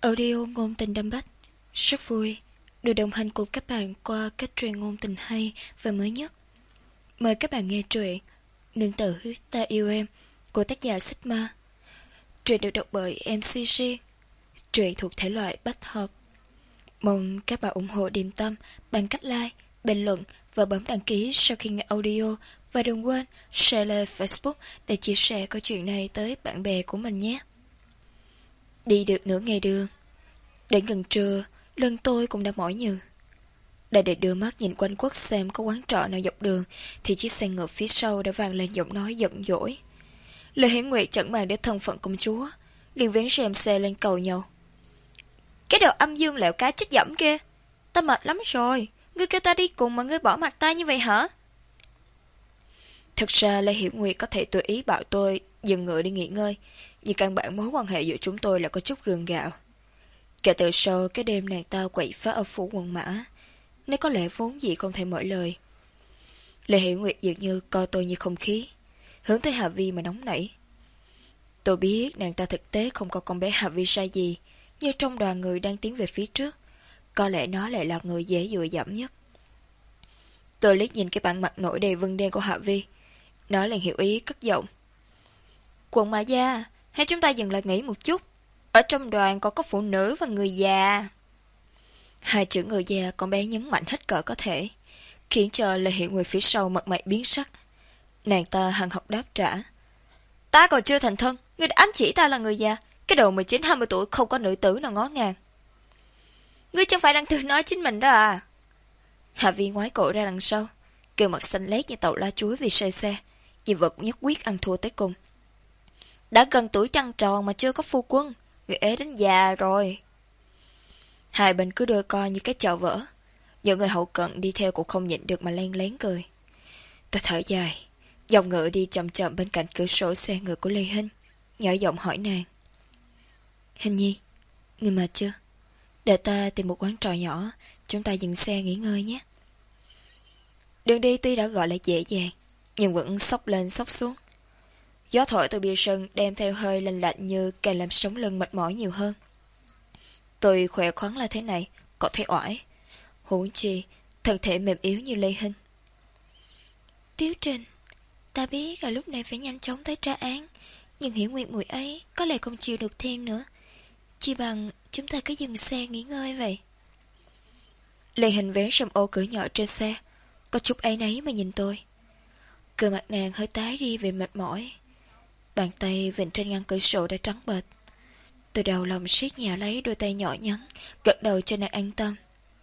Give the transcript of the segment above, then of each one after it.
Audio ngôn tình đâm bách. Rất vui được đồng hành cùng các bạn qua cách truyền ngôn tình hay và mới nhất. Mời các bạn nghe truyện Nương tử ta yêu em của tác giả Sigma. Truyện được đọc bởi MCG. Truyện thuộc thể loại bách hợp. Mong các bạn ủng hộ Điềm Tâm bằng cách like, bình luận và bấm đăng ký sau khi nghe audio. Và đừng quên share lên Facebook để chia sẻ câu chuyện này tới bạn bè của mình nhé. Đi được nửa ngày đường, đến gần trưa, lưng tôi cũng đã mỏi nhừ. Đã để đưa mắt nhìn quanh quất xem có quán trọ nào dọc đường, thì chiếc xe ngựa phía sau đã vang lên giọng nói giận dỗi. Lê Hiển Nguyệt chẳng màng đến thân phận công chúa, liền vén rèm xe lên cầu nhau. Cái đồ âm dương lẹo cá chết dẫm kia, ta mệt lắm rồi, ngươi kêu ta đi cùng mà ngươi bỏ mặt ta như vậy hả? Thực ra Lê Hiển Nguyệt có thể tùy ý bảo tôi dừng ngựa đi nghỉ ngơi, nhưng căn bản mối quan hệ giữa chúng tôi là có chút gượng gạo. Kể từ sau cái đêm nàng ta quậy phá ở phủ Quận Mã, nên có lẽ vốn dĩ không thể mở lời. Lê Hiển Nguyệt dường như coi tôi như không khí, hướng tới Hà Vi mà nóng nảy. Tôi biết nàng ta thực tế không có con bé Hà Vi sai gì, nhưng trong đoàn người đang tiến về phía trước, có lẽ nó lại là người dễ dựa dẫm nhất. Tôi liếc nhìn cái bản mặt nổi đầy vân đen của Hạ Vi, nó liền hiểu ý cất giọng. Quận Mã gia, hay chúng ta dừng lại nghỉ một chút. Ở trong đoàn còn có phụ nữ và người già. Hai chữ người già con bé nhấn mạnh hết cỡ có thể, khiến cho Lê Hiển Nguyệt phía sau mặt mày biến sắc. Nàng ta hằng học đáp trả. Ta còn chưa thành thân, ngươi đã ám chỉ ta là người già. Cái đồ 19-20 tuổi không có nữ tử nào ngó ngàng. Ngươi chẳng phải đang tự nói chính mình đó à? Hạ Vi ngoái cổ ra đằng sau, kêu mặt xanh lét như tàu lá chuối vì say xe, nhưng vật nhất quyết ăn thua tới cùng. Đã gần tuổi trăng tròn mà chưa có phu quân, người ế đến già rồi. Hai bên cứ đôi co như cái chợ vỡ, những người hậu cận đi theo cũng không nhịn được mà len lén cười. Tôi thở dài, dòng ngựa đi chậm chậm bên cạnh cửa sổ xe ngựa của Lê Hinh, nhỏ giọng hỏi nàng. Hình nhi, người mệt chưa? Để ta tìm một quán trọ nhỏ, chúng ta dừng xe nghỉ ngơi nhé. Đường đi tuy đã gọi là dễ dàng, nhưng vẫn xốc lên xốc xuống. Gió thổi từ bìa sân đem theo hơi lạnh lạnh như càng làm sống lưng mệt mỏi nhiều hơn. Tôi khỏe khoắn là thế này, có thể oải. Huống chi, thân thể mềm yếu như Lê Hinh. Tiếu Trình, ta biết là lúc này phải nhanh chóng tới tra án, nhưng Hiển Nguyệt muội ấy có lẽ không chịu được thêm nữa. Chỉ bằng chúng ta cứ dừng xe nghỉ ngơi vậy. Lê Hinh vé sầm ô cửa nhỏ trên xe, có chút áy náy mà nhìn tôi. Cơ mặt nàng hơi tái đi vì mệt mỏi. Bàn tay vịn trên ngăn cửa sổ đã trắng bệch. Tôi đầu lòng siết nhà lấy đôi tay nhỏ nhắn, gật đầu cho nàng an tâm.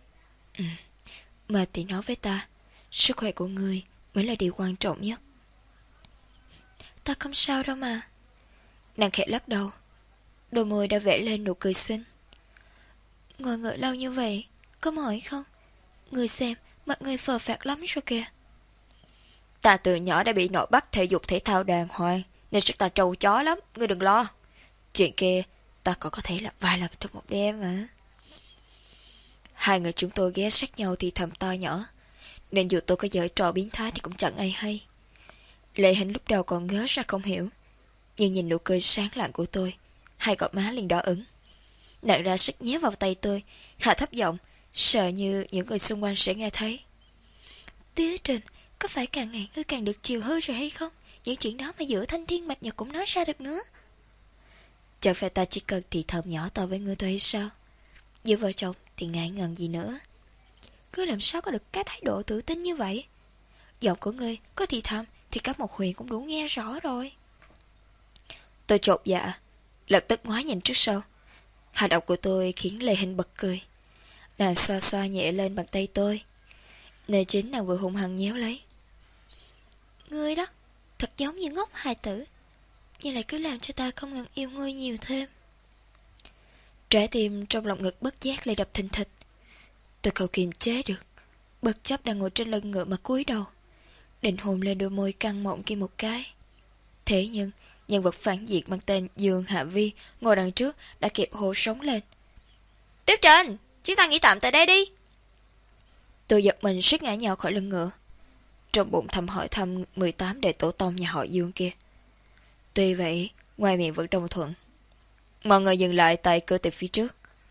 Mệt thì nói với ta, sức khỏe của người mới là điều quan trọng nhất. Ta không sao đâu mà. Nàng khẽ lắc đầu, đôi môi đã vẽ lên nụ cười xinh. Ngồi ngợi lâu như vậy, có mỏi không? Người xem, mặt người phờ phạc lắm rồi kìa. Ta từ nhỏ đã bị nội bắt thể dục thể thao đàng hoàng, nên sức ta trâu chó lắm, ngươi đừng lo. Chuyện kia, ta còn có thể là vài lần trong một đêm mà. Hai người chúng tôi ghé sát nhau thì thầm to nhỏ, nên dù tôi có giở trò biến thái thì cũng chẳng ai hay. Lệ Hinh lúc đầu còn ngớ ra không hiểu, nhưng nhìn nụ cười sáng lạng của tôi, hai gò má liền đỏ ửng. Nàng ra sức nhé vào tay tôi, hạ thấp giọng, sợ như những người xung quanh sẽ nghe thấy. Tía Trình, có phải càng ngày ngươi càng được chiều hư rồi hay không? Những chuyện đó mà giữa thanh thiên bạch nhật cũng nói ra được nữa. Chẳng phải ta chỉ cần thì thầm nhỏ to với ngươi thôi hay sao? Giữa vợ chồng thì ngại ngần gì nữa. Ngươi làm sao có được cái thái độ tự tin như vậy? Giọng của ngươi có thì thầm thì cả một huyện cũng đủ nghe rõ rồi. Tôi chột dạ, lập tức ngoái nhìn trước sau. Hành động của tôi khiến Lê Hinh bật cười. Nàng xoa xoa nhẹ lên bàn tay tôi, nơi chính nàng vừa hung hăng nhéo lấy. Ngươi đó, thật giống như ngốc hài tử, nhưng lại cứ làm cho ta không ngừng yêu ngươi nhiều thêm. Trái tim trong lòng ngực bất giác lại đập thình thịch. Tôi không kiềm chế được, bất chấp đang ngồi trên lưng ngựa mà cúi đầu, định hôn lên đôi môi căng mọng kia một cái. Thế nhưng nhân vật phản diện mang tên Dương Hạ Vi ngồi đằng trước đã kịp hô sống lên. Tiếp Trình, chúng ta nghỉ tạm tại đây đi. Tôi giật mình suýt ngã nhào khỏi lưng ngựa, trong bụng thầm hỏi thăm 18 đệ tổ tông nhà họ Dương kia. Tuy vậy, ngoài miệng vẫn đồng thuận. Mọi người dừng lại tại cửa tiệm phía trước,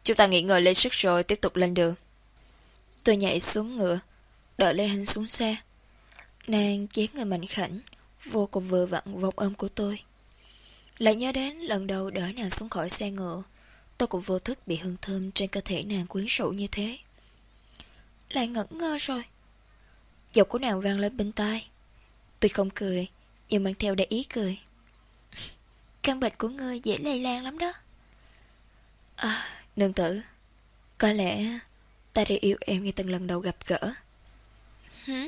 Chúng ta nghỉ ngơi lấy sức rồi tiếp tục lên đường. Tôi nhảy xuống ngựa, đợi Lê Hinh xuống xe. Nàng dáng người mảnh khảnh, vô cùng vừa vặn vòng ôm của tôi. Lại nhớ đến lần đầu đỡ nàng xuống khỏi xe ngựa, tôi cũng vô thức bị hương thơm trên cơ thể nàng quyến rũ như thế. Lại ngẩn ngơ rồi. Giọng của nàng vang lên bên tai. Tôi không cười, nhưng mang theo đầy ý cười. Căn bệnh của ngươi dễ lây lan lắm đó. À, nương tử, có lẽ ta đã yêu em ngay từng lần đầu gặp gỡ. Hử?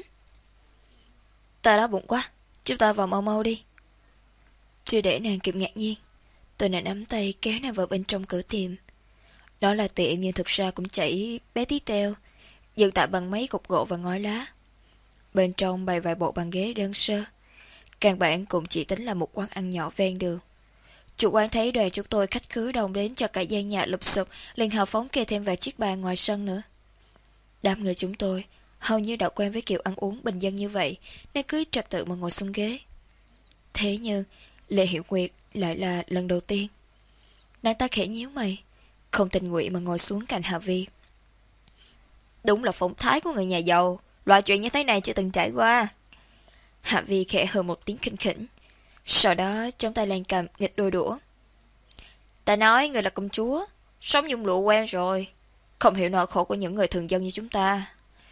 Ta đói bụng quá, chúng ta vào mau mau đi. Chưa để nàng kịp ngạc nhiên, tôi đã nắm tay kéo nàng vào bên trong cửa tiệm. Đó là tiệm nhưng thực ra cũng chỉ bé tí teo, dựng tạm bằng mấy cục gỗ và ngói lá. Bên trong bày vài bộ bàn ghế đơn sơ. Căn bản cũng chỉ tính là một quán ăn nhỏ ven đường. Chủ quán thấy đoàn chúng tôi khách khứa đông đến cho cả gian nhà lụp xụp, liền hào phóng kê thêm vài chiếc bàn ngoài sân nữa. Đám người chúng tôi hầu như đã quen với kiểu ăn uống bình dân như vậy, nên cứ trật tự mà ngồi xuống ghế. Thế nhưng Lê Hiểu Nguyệt lại là lần đầu tiên. Nàng ta khẽ nhíu mày, không tình nguyện mà ngồi xuống cạnh Hạ Vi. Đúng là phong thái của người nhà giàu, loại chuyện như thế này chưa từng trải qua. Hạ Vi khẽ hừ một tiếng khinh khỉnh, sau đó trong tay lan cầm nghịch đôi đũa. Ta nói người là công chúa, sống nhung lụa quen rồi, không hiểu nỗi khổ của những người thường dân như chúng ta.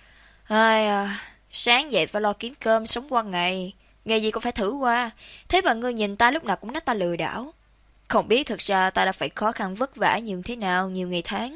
Ai sáng dậy phải lo kiếm cơm sống qua ngày, nghề gì cũng phải thử qua. Thế mà ngươi nhìn ta lúc nào cũng nói ta lừa đảo. Không biết thực ra ta đã phải khó khăn vất vả như thế nào nhiều ngày tháng.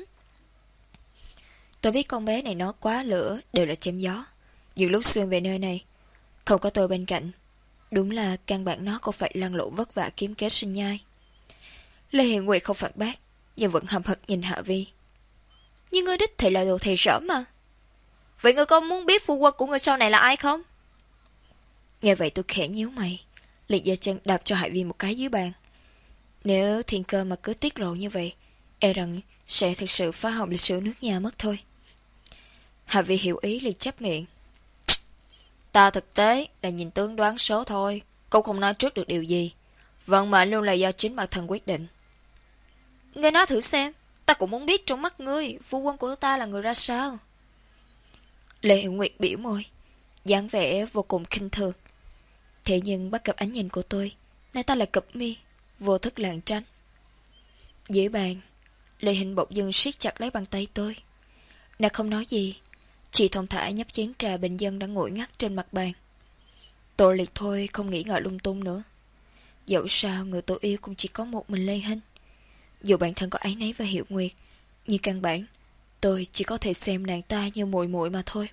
Tôi biết con bé này nói quá lửa đều là chém gió. Nhiều lúc xuyên về nơi này, không có tôi bên cạnh, đúng là căn bản nó cũng phải lăn lộn vất vả kiếm kế sinh nhai. Lê Hiền Nguyệt không phản bác, nhưng vẫn hậm hực nhìn Hạ Vi. Nhưng ngươi đích thì là đồ thầy rỡm mà. Vậy ngươi có muốn biết phu quân của ngươi sau này là ai không? Nghe vậy tôi khẽ nhíu mày, liệt giơ chân đạp cho Hạ Vi một cái dưới bàn. Nếu thiên cơ mà cứ tiết lộ như vậy, e rằng sẽ thực sự phá hỏng lịch sử nước nhà mất thôi. Hạ Vi hiểu ý liền chép miệng. Ta thực tế là nhìn tướng đoán số thôi, cũng không nói trước được điều gì. Vận mệnh luôn là do chính bản thân quyết định. Ngươi nói thử xem, ta cũng muốn biết trong mắt ngươi, phu quân của ta là người ra sao. Lê Hiểu Nguyệt biểu môi, dáng vẻ vô cùng khinh thường. Thế nhưng bắt gặp ánh nhìn của tôi, nàng ta lại cụp mi, vô thức lảng tránh. Dưới bàn, Lê Hình bỗng dưng siết chặt lấy bàn tay tôi. Nàng không nói gì, chỉ thong thả nhấp chén trà bình dân đang nguội ngắt trên mặt bàn. Tôi liệt thôi không nghĩ ngợi lung tung nữa. Dẫu sao người tôi yêu cũng chỉ có một mình Lê Hinh. Dù bản thân có áy náy và Hiểu Nguyệt, nhưng căn bản tôi chỉ có thể xem nàng ta như muội muội mà thôi.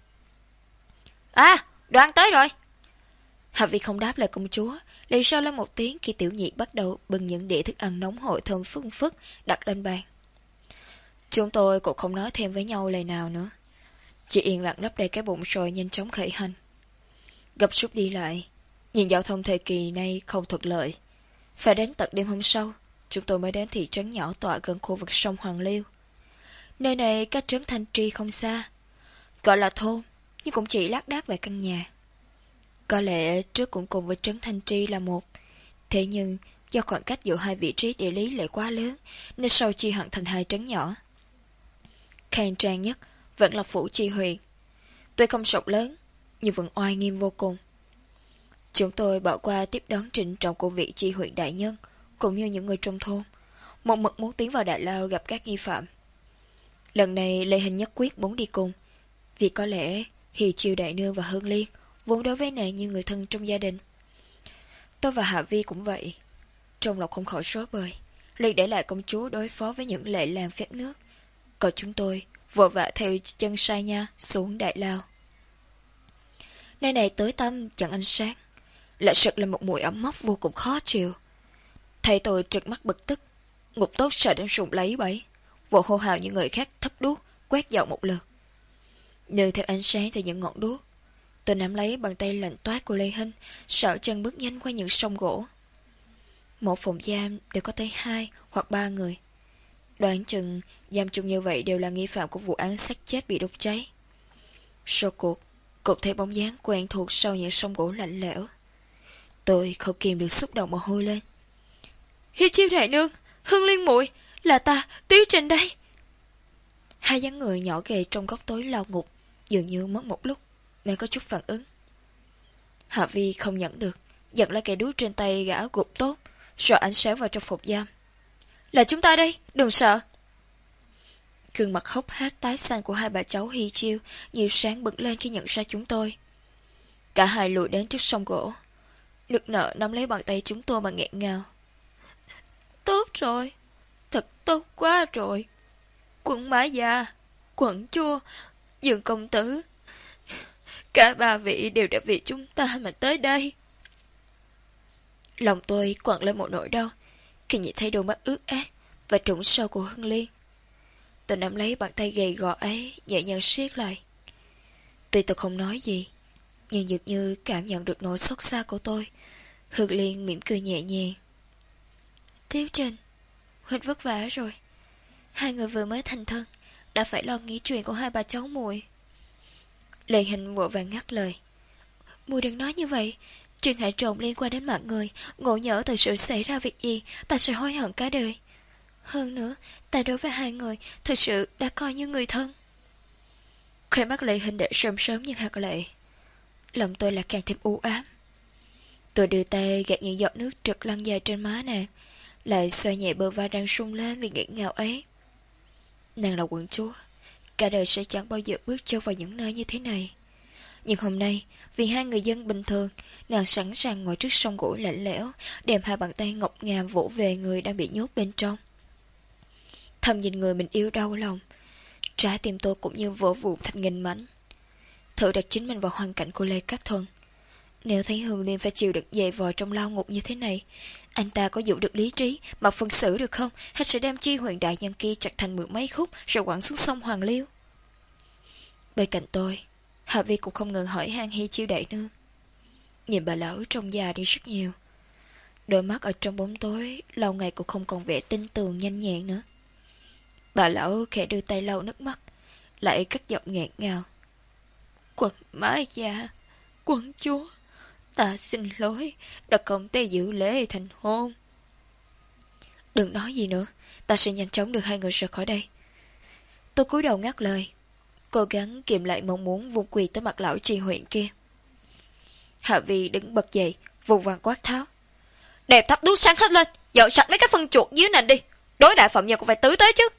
À, đoàn tới rồi. Hạ Vi không đáp lời công chúa, liền sau lên một tiếng khi tiểu nhị bắt đầu bưng những đĩa thức ăn nóng hổi thơm phức phức đặt lên bàn. Chúng tôi cũng không nói thêm với nhau lời nào nữa, chỉ yên lặng lấp đầy cái bụng rồi nhanh chóng khởi hành. Gấp rút đi lại, nhìn giao thông thời kỳ này không thuận lợi. Phải đến tận đêm hôm sau, chúng tôi mới đến thị trấn nhỏ tọa gần khu vực sông Hoàng Liêu. Nơi này cách trấn Thanh Tri không xa, gọi là thôn, nhưng cũng chỉ lác đác vài căn nhà. Có lẽ trước cũng cùng với trấn Thanh Tri là một, thế nhưng do khoảng cách giữa hai vị trí địa lý lại quá lớn, nên sau chia hẳn thành hai trấn nhỏ. Khang trang nhất vẫn là phủ Chi huyện. Tuy không rộng lớn, nhưng vẫn oai nghiêm vô cùng. Chúng tôi bỏ qua tiếp đón trịnh trọng của vị Chi huyện đại nhân, cũng như những người trong thôn, một mực muốn tiến vào đại lao gặp các nghi phạm. Lần này Lê Hình nhất quyết muốn đi cùng, vì có lẽ Hì Chiêu đại nương và Hương Liên vốn đối với nàng như người thân trong gia đình. Tôi và Hạ Vi cũng vậy. Trong lòng không khỏi rối bời, liền để lại công chúa đối phó với những lệ làng phép nước, còn chúng tôi vội vã theo chân sai nha xuống đại lao. Nơi này tối tăm chẳng ánh sáng, lại sực là một mùi ẩm mốc vô cùng khó chịu. Thấy tôi trợn mắt bực tức, Ngục Tốt sợ đến rụng lấy bẫy, vội hô hào những người khác thắp đuốc quét dọn một lượt. Nương theo ánh sáng từ những ngọn đuốc, tôi nắm lấy bàn tay lạnh toát của Lê Hinh, sợ chân bước nhanh qua những sông gỗ. Một phòng giam đều có tới 2 hoặc 3 người. Đoán chừng giam chung như vậy đều là nghi phạm của vụ án xác chết bị đốt cháy. Số cuộc cũng thấy bóng dáng quen thuộc sau những sông gỗ lạnh lẽo. Tôi không kìm được xúc động mà hôi lên. Hi Chiêu đại nương, Hương Liên muội, là ta, Tiếu Trình đây. Hai dáng người nhỏ gầy trong góc tối lao ngục, dường như mất một lúc mới có chút phản ứng. Hạ Vi không nhận được, giật lấy cây đuốc trên tay gã gục tốt, rồi ánh sáng vào trong phòng giam. Là chúng ta đây, đừng sợ. Gương mặt hốc hác tái xanh của hai bà cháu Hi Chiêu nhiều sáng bừng lên khi nhận ra chúng tôi. Cả hai lùi đến trước sông gỗ. Nước nợ nắm lấy bàn tay chúng tôi mà nghẹn ngào. Tốt rồi, thật tốt quá rồi. Quận Mã Gia, quận Chua, Dương công tử, cả ba vị đều đã vì chúng ta mà tới đây. Lòng tôi quặn lên một nỗi đau khi nhìn thấy đôi mắt ướt át và trũng sâu của Hưng Liên. Tôi nắm lấy bàn tay gầy gò ấy, nhẹ nhàng siết lại. Tuy tôi không nói gì, nhưng dường như cảm nhận được nỗi xót xa của tôi. Hưng Liên mỉm cười nhẹ nhàng. Tiếu Trình, Huynh vất vả rồi. Hai người vừa mới thành thân, đã phải lo nghĩ chuyện của hai bà cháu muội. Lê Hình vội vàng ngắt lời. Muội đừng nói như vậy. Chuyện hại trộm liên quan đến mạng người, ngộ nhỡ thật sự xảy ra việc gì, ta sẽ hối hận cả đời. Hơn nữa, ta đối với hai người thật sự đã coi như người thân. Khóe mắt Lê Hình để sớm sớm như hạt lệ. Lòng tôi là càng thêm u ám. Tôi đưa tay gạt những giọt nước trượt lăn dài trên má nàng, lại xoa nhẹ bờ vai đang sung lên vì nghẹn ngào ấy. Nàng là quận chúa, cả đời sẽ chẳng bao giờ bước chân vào những nơi như thế này. Nhưng hôm nay, vì hai người dân bình thường, nàng sẵn sàng ngồi trước sông gỗ lạnh lẽo, đem hai bàn tay ngọc ngà vỗ về người đang bị nhốt bên trong. Thầm nhìn người mình yêu đau lòng, trái tim tôi cũng như vỡ vụn thành nghìn mảnh. Thử đặt chính mình vào hoàn cảnh của Lê Cát Thuần. Nếu thấy Hương Liên phải chịu đựng dày vò trong lao ngục như thế này, anh ta có giữ được lý trí mà phân xử được không, hay sẽ đem Chi Huyền đại nhân kia chặt thành 10 mấy khúc rồi quẳng xuống sông Hoàng Liêu? Bên cạnh tôi, Hạ Vi cũng không ngừng hỏi han Hi Chiêu đại nương. Nhìn bà lão trông già đi rất nhiều. Đôi mắt ở trong bóng tối lâu ngày cũng không còn vẻ tinh tường nhanh nhẹn nữa. Bà lão khẽ đưa tay lau nước mắt, lại cất giọng nghẹn ngào. Quận Mã Gia, quận chúa, ta xin lỗi đã không thể giữ lễ thành hôn. Đừng nói gì nữa, ta sẽ nhanh chóng đưa hai người ra khỏi đây. Tôi cúi đầu ngắt lời, cố gắng kiềm lại mong muốn vùng quỳ tới mặt lão Tri huyện kia. Hạ Vi đứng bật dậy, vùng vàng quát tháo. Đẹp thắp đuốc sáng hết lên, dọn sạch mấy cái phân chuột dưới nền đi. Đối đại phạm nhân cũng phải tứ tế chứ.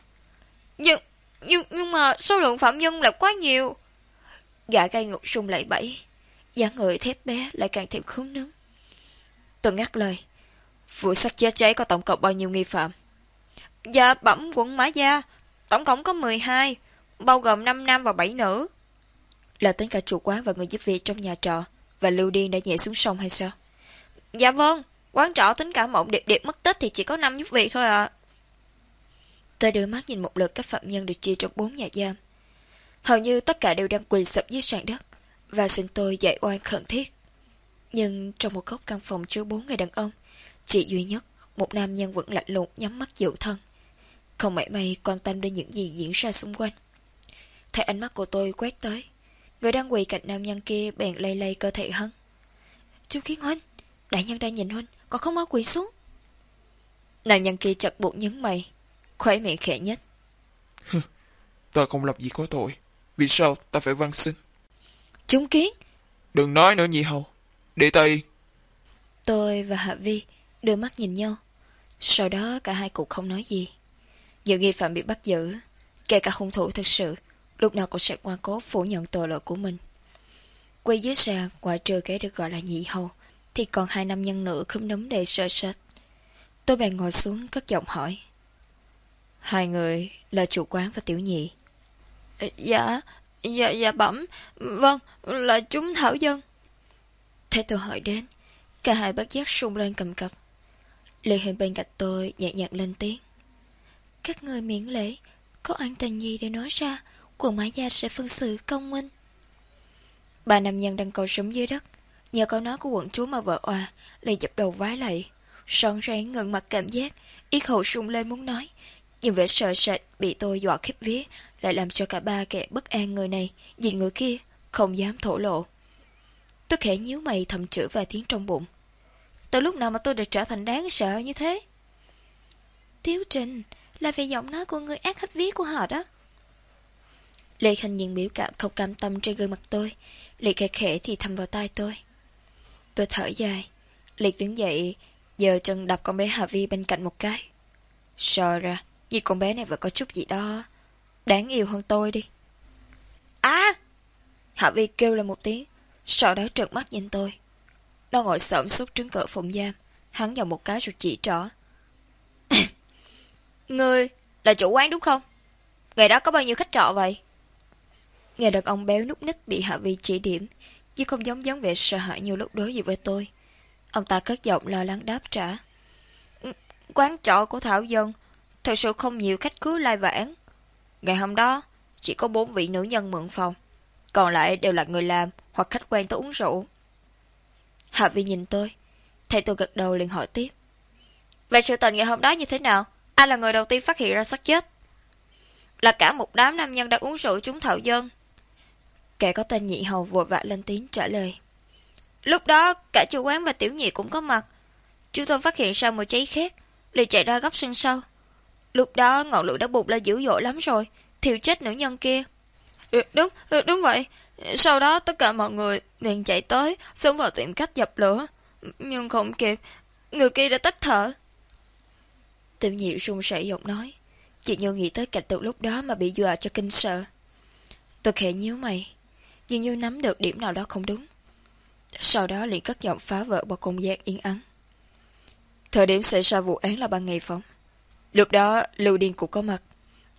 Nhưng mà số lượng phạm nhân là quá nhiều. Gã gai ngục sung lẩy bẩy, dáng người thép bé lại càng thêm khốn nướng. Tôi ngắt lời. Vụ sát chết cháy có tổng cộng bao nhiêu nghi phạm? Dạ bẩm quận Mã Gia, tổng cộng có 12, bao gồm 5 nam và 7 nữ. Là tính cả chủ quán và người giúp việc trong nhà trọ, và Lưu Điên đã nhảy xuống sông hay sao? Dạ vâng, quán trọ tính cả Mộng Điệp Điệp mất tích thì chỉ có 5 giúp việc thôi ạ. Tôi đưa mắt nhìn một lượt các phạm nhân được chia trong 4 nhà giam. Hầu như tất cả đều đang quỳ sụp dưới sàn đất và xin tôi giải oan khẩn thiết. Nhưng trong một góc căn phòng chứa 4 người đàn ông, chỉ duy nhất một nam nhân vẫn lạnh lùng nhắm mắt giữ thân, không mảy may quan tâm đến những gì diễn ra xung quanh. Thấy ánh mắt của tôi quét tới, người đang quỳ cạnh nam nhân kia bèn lay lay cơ thể hắn. Chu Kiến Huynh, đại nhân đang nhìn Huynh, còn không mau quỳ xuống. Nam nhân kia chật bụng nhấn mày, khóe miệng khẽ nhất. Ta không làm gì có tội, vì sao ta phải van xin? Chúng Kiến, Đừng nói nữa nhị hầu, để ta yên. tôi và Hạ Vi đưa mắt nhìn nhau. Sau đó cả hai cũng không nói gì. Nhiều nghi phạm bị bắt giữ, kể cả hung thủ thực sự, lúc nào cũng sẽ ngoan cố phủ nhận tội lỗi của mình. Quay dưới sàn, ngoại trừ kẻ được gọi là nhị hầu, thì còn 2 nam nhân nữ khúm núm đầy sơ sệt. Tôi bèn ngồi xuống cất giọng hỏi. Hai người là chủ quán và tiểu nhị. Dạ bẩm, vâng, là chúng thảo dân. Thế tôi hỏi đến, cả hai bất giác sung lên cầm cập. Lê Hình bên cạnh tôi nhẹ nhàng lên tiếng. Các người miễn lễ, có ân tình gì để nói ra, quận Mã Gia sẽ phân xử công minh. Ba nam nhân đang cầu súng dưới đất, nhờ câu nói của quận chúa mà vợ òa, liền dập đầu vái lạy, rón rén ngẩng mặt cảm giác, yết hầu sung lên muốn nói, nhưng vẻ sợ sệt bị tôi dọa khiếp vía lại làm cho cả ba kẻ bất an người này nhìn người kia không dám thổ lộ. Tôi khẽ nhíu mày thầm chửi vài tiếng trong bụng. Từ lúc nào mà tôi được trở thành đáng sợ như thế? Tiếu Trình, là vì giọng nói của người ác hết vía của họ đó. Lê Hình nhìn biểu cảm không cam tâm trên gương mặt tôi, liệt khẽ khẽ thì thầm vào tai tôi. Tôi thở dài, liệt đứng dậy, giơ chân đập con bé Hà Vi bên cạnh một cái. Sợ ra, nhìn con bé này vẫn có chút gì đó đáng yêu hơn tôi đi. À! Hà Vi kêu lên một tiếng, sau đó trợn mắt nhìn tôi. Nó ngồi xổm xuống trước cửa phòng giam, hắn vào một cái rồi chỉ trỏ. Ngươi là chủ quán đúng không? Ngày đó có bao nhiêu khách trọ vậy? Người đàn ông béo nút ních bị Hạ Vi chỉ điểm, chứ không giống dáng vẻ sợ hãi như lúc đối diện với tôi. Ông ta cất giọng lo lắng đáp trả. Quán trọ của Thảo Dân thật sự không nhiều khách cứ lai vãng. Ngày hôm đó chỉ có 4 vị nữ nhân mượn phòng, còn lại đều là người làm hoặc khách quen tới uống rượu. Hạ Vi nhìn tôi, thấy tôi gật đầu liền hỏi tiếp. Vậy sự tình ngày hôm đó như thế nào? Ai là người đầu tiên phát hiện ra xác chết? Là cả một đám nam nhân đang uống rượu chúng Thảo Dân. Kẻ có tên Nhị Hầu vội vã lên tiếng trả lời. Lúc đó cả chủ quán và tiểu nhị cũng có mặt. Chúng tôi phát hiện ra mùi cháy khét, liền chạy ra góc sân sau. Lúc đó ngọn lửa đã bùng lên dữ dội lắm rồi, thiêu chết nữ nhân kia. Đúng vậy. Sau đó tất cả mọi người liền chạy tới, xông vào tìm cách dập lửa. Nhưng không kịp, người kia đã tắt thở. Tiểu nhị run rẩy giọng nói. Chị Như nghĩ tới cảnh tượng lúc đó mà bị dọa cho kinh sợ. Tôi khẽ nhíu mày, dường như nắm được điểm nào đó không đúng. Sau đó liền cất giọng phá vỡ một không gian yên ắng. Thời điểm xảy ra vụ án là ban ngày phóng. Lúc đó Lưu Điên cũng có mặt.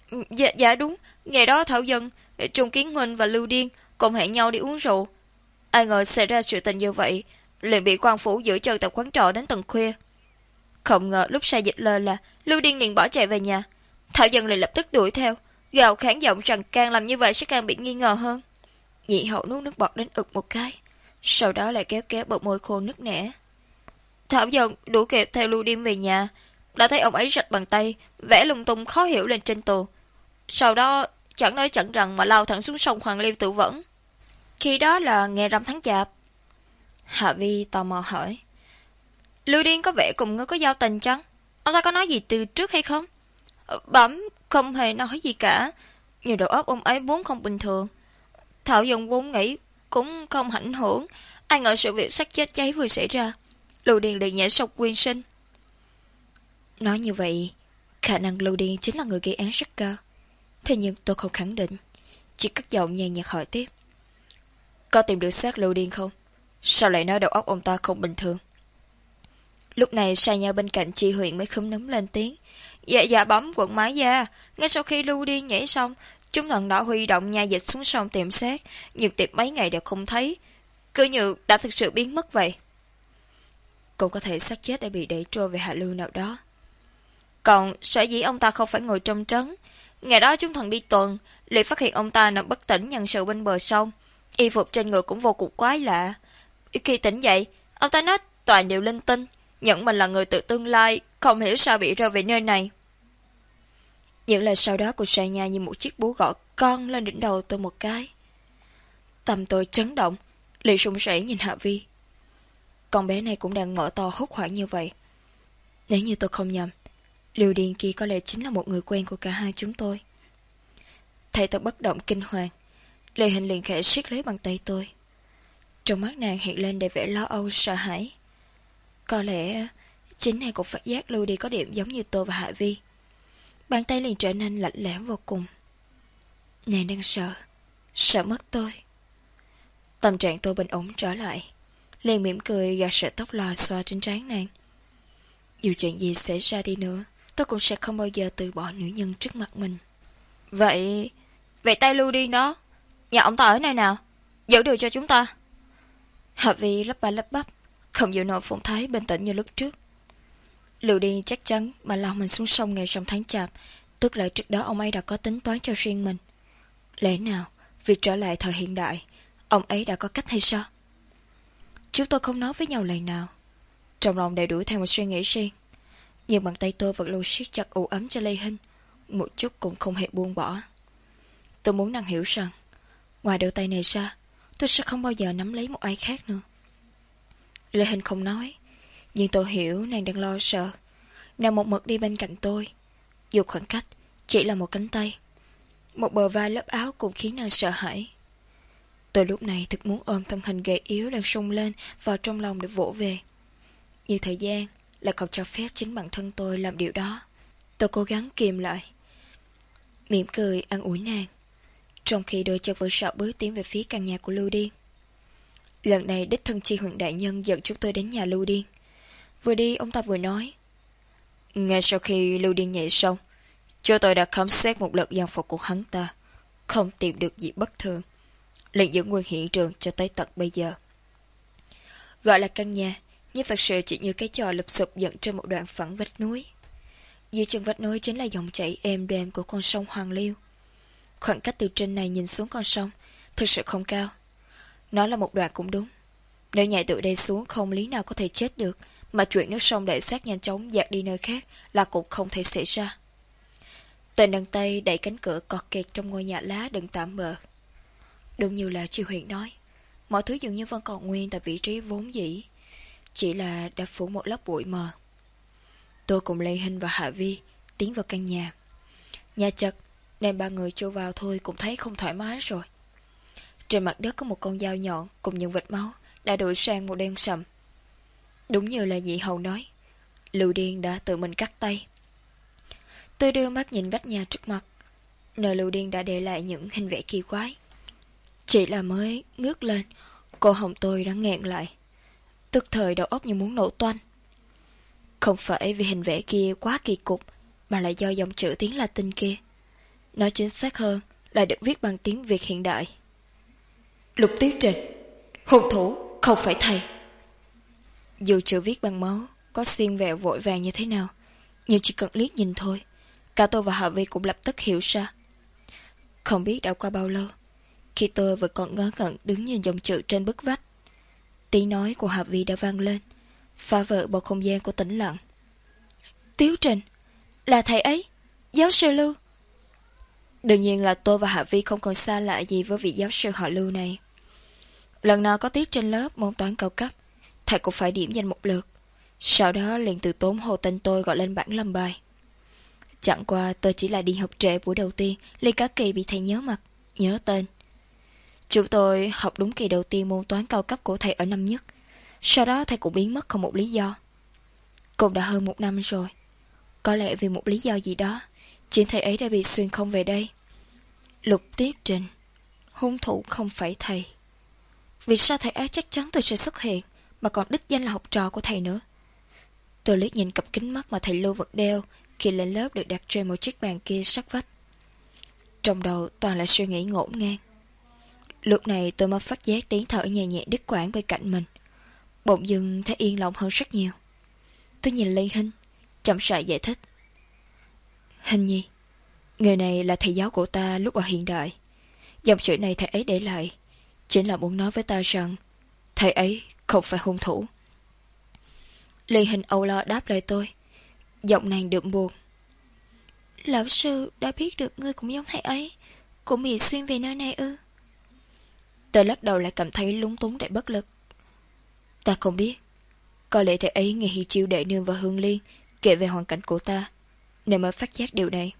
Dạ đúng, ngày đó Thảo Dân, Trung Kiến Huynh và Lưu Điên cùng hẹn nhau đi uống rượu. Ai ngờ xảy ra sự tình như vậy, liền bị quan phủ giữ chân tại quán trọ đến tận khuya. Không ngờ lúc say dịch lơ là Lưu Điên liền bỏ chạy về nhà. Thảo Dân liền lập tức đuổi theo, gào khản giọng rằng càng làm như vậy sẽ càng bị nghi ngờ hơn. Nhị Hậu nuốt nước bọt đến ực một cái, sau đó lại kéo kéo bờ môi khô nứt nẻ. Thảo Dân đuổi kịp theo Lưu Điên về nhà, đã thấy ông ấy rạch bàn tay, vẽ lung tung khó hiểu lên trên tường. Sau đó chẳng nói chẳng rằng mà lao thẳng xuống sông Hoàng Liêu tự vẫn. Khi đó là ngày rằm tháng chạp. Hạ Vi tò mò hỏi. Lưu Điên có vẻ cùng ngươi có giao tình chăng? Ông ta có nói gì từ trước hay không? Bẩm không hề nói gì cả. Nhiều đầu óc ông ấy vốn không bình thường. Thảo Dân vốn nghĩ cũng không ảnh hưởng. Ai ngờ sự việc xác chết cháy vừa xảy ra, Lưu Điên liền nhảy sông quyên sinh. Nói như vậy, khả năng Lưu Điên chính là người gây án rất cao. Thế nhưng tôi không khẳng định, chỉ cất giọng nhàn nhạt hỏi tiếp. Có tìm được xác Lưu Điên không? Sao lại nói đầu óc ông ta không bình thường? Lúc này Sa Nha bên cạnh chị Huyền mới khúm núm lên tiếng. Dạ bấm quận Mã Gia. Ngay sau khi Lưu Điên nhảy xong, chúng thần đã huy động nha dịch xuống sông tìm xác, nhưng tìm mấy ngày đều không thấy, cứ như đã thực sự biến mất vậy. Cũng có thể xác chết đã bị đẩy trôi về hạ lưu nào đó. Còn sở dĩ ông ta không phải ngồi trong trấn. Ngày đó chúng thần đi tuần, liền phát hiện ông ta nằm bất tỉnh nhân sự bên bờ sông. Y phục trên người cũng vô cùng quái lạ. Khi tỉnh dậy, ông ta nói toàn đều linh tinh, nhận mình là người từ tương lai, không hiểu sao bị rơi về nơi này. Những lời sau đó của Sa Nha như một chiếc búa gõ con lên đỉnh đầu tôi một cái. Tâm tôi chấn động, liền run rẩy nhìn Hạ Vi. Con bé này cũng đang mở to hốt hoảng như vậy. Nếu như tôi không nhầm, Lưu Điên kia có lẽ chính là một người quen của cả hai chúng tôi. Thấy tôi bất động kinh hoàng, Lê Hình liền khẽ siết lấy bàn tay tôi. Trong mắt nàng hiện lên đầy vẻ lo âu sợ hãi. Có lẽ chính nàng cũng phát giác Lưu Điên có điểm giống như tôi và Hạ Vi. Bàn tay liền trở nên lạnh lẽo vô cùng. Nàng đang sợ mất tôi. Tâm trạng tôi bình ổn trở lại, liền mỉm cười gạt sợi tóc lòa xòa trên trán nàng. Dù chuyện gì xảy ra đi nữa, tôi cũng sẽ không bao giờ từ bỏ nữ nhân trước mặt mình. Vậy tay Lưu Điên đó, nhà ông ta ở nơi nào? Giữ được cho chúng ta. Hạ Vi lắp ba lắp bắp, không giữ nổi phong thái bình tĩnh như lúc trước. Lưu Điên chắc chắn mà lao mình xuống sông ngày rằm tháng chạp, tức là trước đó ông ấy đã có tính toán cho riêng mình. Lẽ nào việc trở lại thời hiện đại, ông ấy đã có cách hay sao? Chúng tôi không nói với nhau lời nào, trong lòng đều đuổi theo một suy nghĩ riêng. Nhưng bàn tay tôi vẫn luôn siết chặt ủ ấm cho Lê Hinh, một chút cũng không hề buông bỏ. Tôi muốn nàng hiểu rằng, ngoài đôi tay này ra, tôi sẽ không bao giờ nắm lấy một ai khác nữa. Lê Hinh không nói, nhưng tôi hiểu nàng đang lo sợ. Nàng một mực đi bên cạnh tôi, dù khoảng cách chỉ là một cánh tay. Một bờ vai lớp áo cũng khiến nàng sợ hãi. Tôi lúc này thực muốn ôm thân hình gầy yếu đang sung lên vào trong lòng để vỗ về. Nhưng thời gian lại không cho phép chính bản thân tôi làm điều đó. Tôi cố gắng kìm lại, mỉm cười an ủi nàng, trong khi đôi chân vẫn sợ bước tiến về phía căn nhà của Lưu Điên. Lần này đích thân Chi Huyền đại nhân dẫn chúng tôi đến nhà Lưu Điên. Vừa đi ông ta vừa nói: ngay sau khi Lưu Điên nhảy xong, chúng tôi đã khám xét một lượt gian phòng của hắn ta, không tìm được gì bất thường, liền giữ nguyên hiện trường cho tới tận bây giờ. Gọi là căn nhà, nhưng thật sự chỉ như cái trò lụp xụp dựng trên một đoạn phẳng vách núi. Dưới chân vách núi chính là dòng chảy êm đềm của con sông Hoàng Liêu. Khoảng cách từ trên này nhìn xuống con sông thực sự không cao. Nó là một đoạn cũng đúng. Nếu nhảy từ đây xuống không lý nào có thể chết được, mà chuyện nước sông để xác nhanh chóng dạt đi nơi khác là cũng không thể xảy ra. Tôi nâng tay đẩy cánh cửa cọt kẹt trong ngôi nhà lá đựng tạm bờ. Đúng như là Chi Huyền nói, mọi thứ dường như vẫn còn nguyên tại vị trí vốn dĩ, chỉ là đã phủ một lớp bụi mờ. Tôi cùng Lê Hinh và Hạ Vi tiến vào căn nhà. Nhà chật nên ba người chui vào thôi cũng thấy không thoải mái rồi. Trên mặt đất có một con dao nhọn cùng những vệt máu đã đổi sang màu đen sậm. Đúng như là Nhị Hầu nói, Lưu Điên đã tự mình cắt tay. Tôi đưa mắt nhìn vách nhà trước mặt, nơi Lưu Điên đã để lại những hình vẽ kỳ quái. Chỉ là mới ngước lên, cổ họng tôi đã nghẹn lại, tức thời đầu óc như muốn nổ toang. Không phải vì hình vẽ kia quá kỳ cục, mà là do dòng chữ tiếng Latin kia. Nói chính xác hơn là được viết bằng tiếng Việt hiện đại. Lục Tiếu Trình, hung thủ không phải thầy. Dù chữ viết bằng máu có xiên vẹo vội vàng như thế nào, nhưng chỉ cần liếc nhìn thôi, cả tôi và Hạ Vi cũng lập tức hiểu ra. Không biết đã qua bao lâu, khi tôi vẫn còn ngớ ngẩn đứng nhìn dòng chữ trên bức vách, tiếng nói của Hạ Vi đã vang lên, phá vỡ bầu không gian của tĩnh lặng. Tiếu Trình, là thầy ấy, giáo sư Lưu. Đương nhiên là tôi và Hạ Vi không còn xa lạ gì với vị giáo sư họ Lưu này. Lần nào có tiết trên lớp môn toán cao cấp, thầy cũng phải điểm danh một lượt, sau đó liền từ tốn hồ tên tôi gọi lên bảng làm bài. Chẳng qua tôi chỉ là đi học trễ buổi đầu tiên, liền cả kỳ bị thầy nhớ mặt, nhớ tên. Chúng tôi học đúng kỳ đầu tiên môn toán cao cấp của thầy ở năm nhất, sau đó thầy cũng biến mất không một lý do. Cũng đã hơn 1 năm rồi, có lẽ vì một lý do gì đó, chính thầy ấy đã bị xuyên không về đây. Lục Tiếu Trình, hung thủ không phải thầy. Vì sao thầy ấy chắc chắn tôi sẽ xuất hiện, mà còn đích danh là học trò của thầy nữa? Tôi liếc nhìn cặp kính mắt mà thầy Lưu vật đeo khi lên lớp được đặt trên một chiếc bàn kia sát vách. Trong đầu toàn là suy nghĩ ngổn ngang. Lúc này tôi mới phát giác tiếng thở nhẹ nhẹ đứt quãng bên cạnh mình. Bỗng dưng thấy yên lòng hơn rất nhiều. Tôi nhìn Lê Hinh, chậm rãi giải thích. Hình nhi, người này là thầy giáo của ta lúc ở hiện đại. Dòng chữ này thầy ấy để lại chính là muốn nói với ta rằng thầy ấy không phải hung thủ. Lê Hinh âu lo đáp lời tôi, giọng nàng đượm buồn. Lão sư đã biết được ngươi cũng giống thầy ấy, cũng bị xuyên về nơi này ư? Tôi lắc đầu lại cảm thấy lúng túng để bất lực. Ta không biết, có lẽ thầy ấy nghe Hi Chiêu Đệ Nương và Hương Liên kể về hoàn cảnh của ta, nên mới phát giác điều này.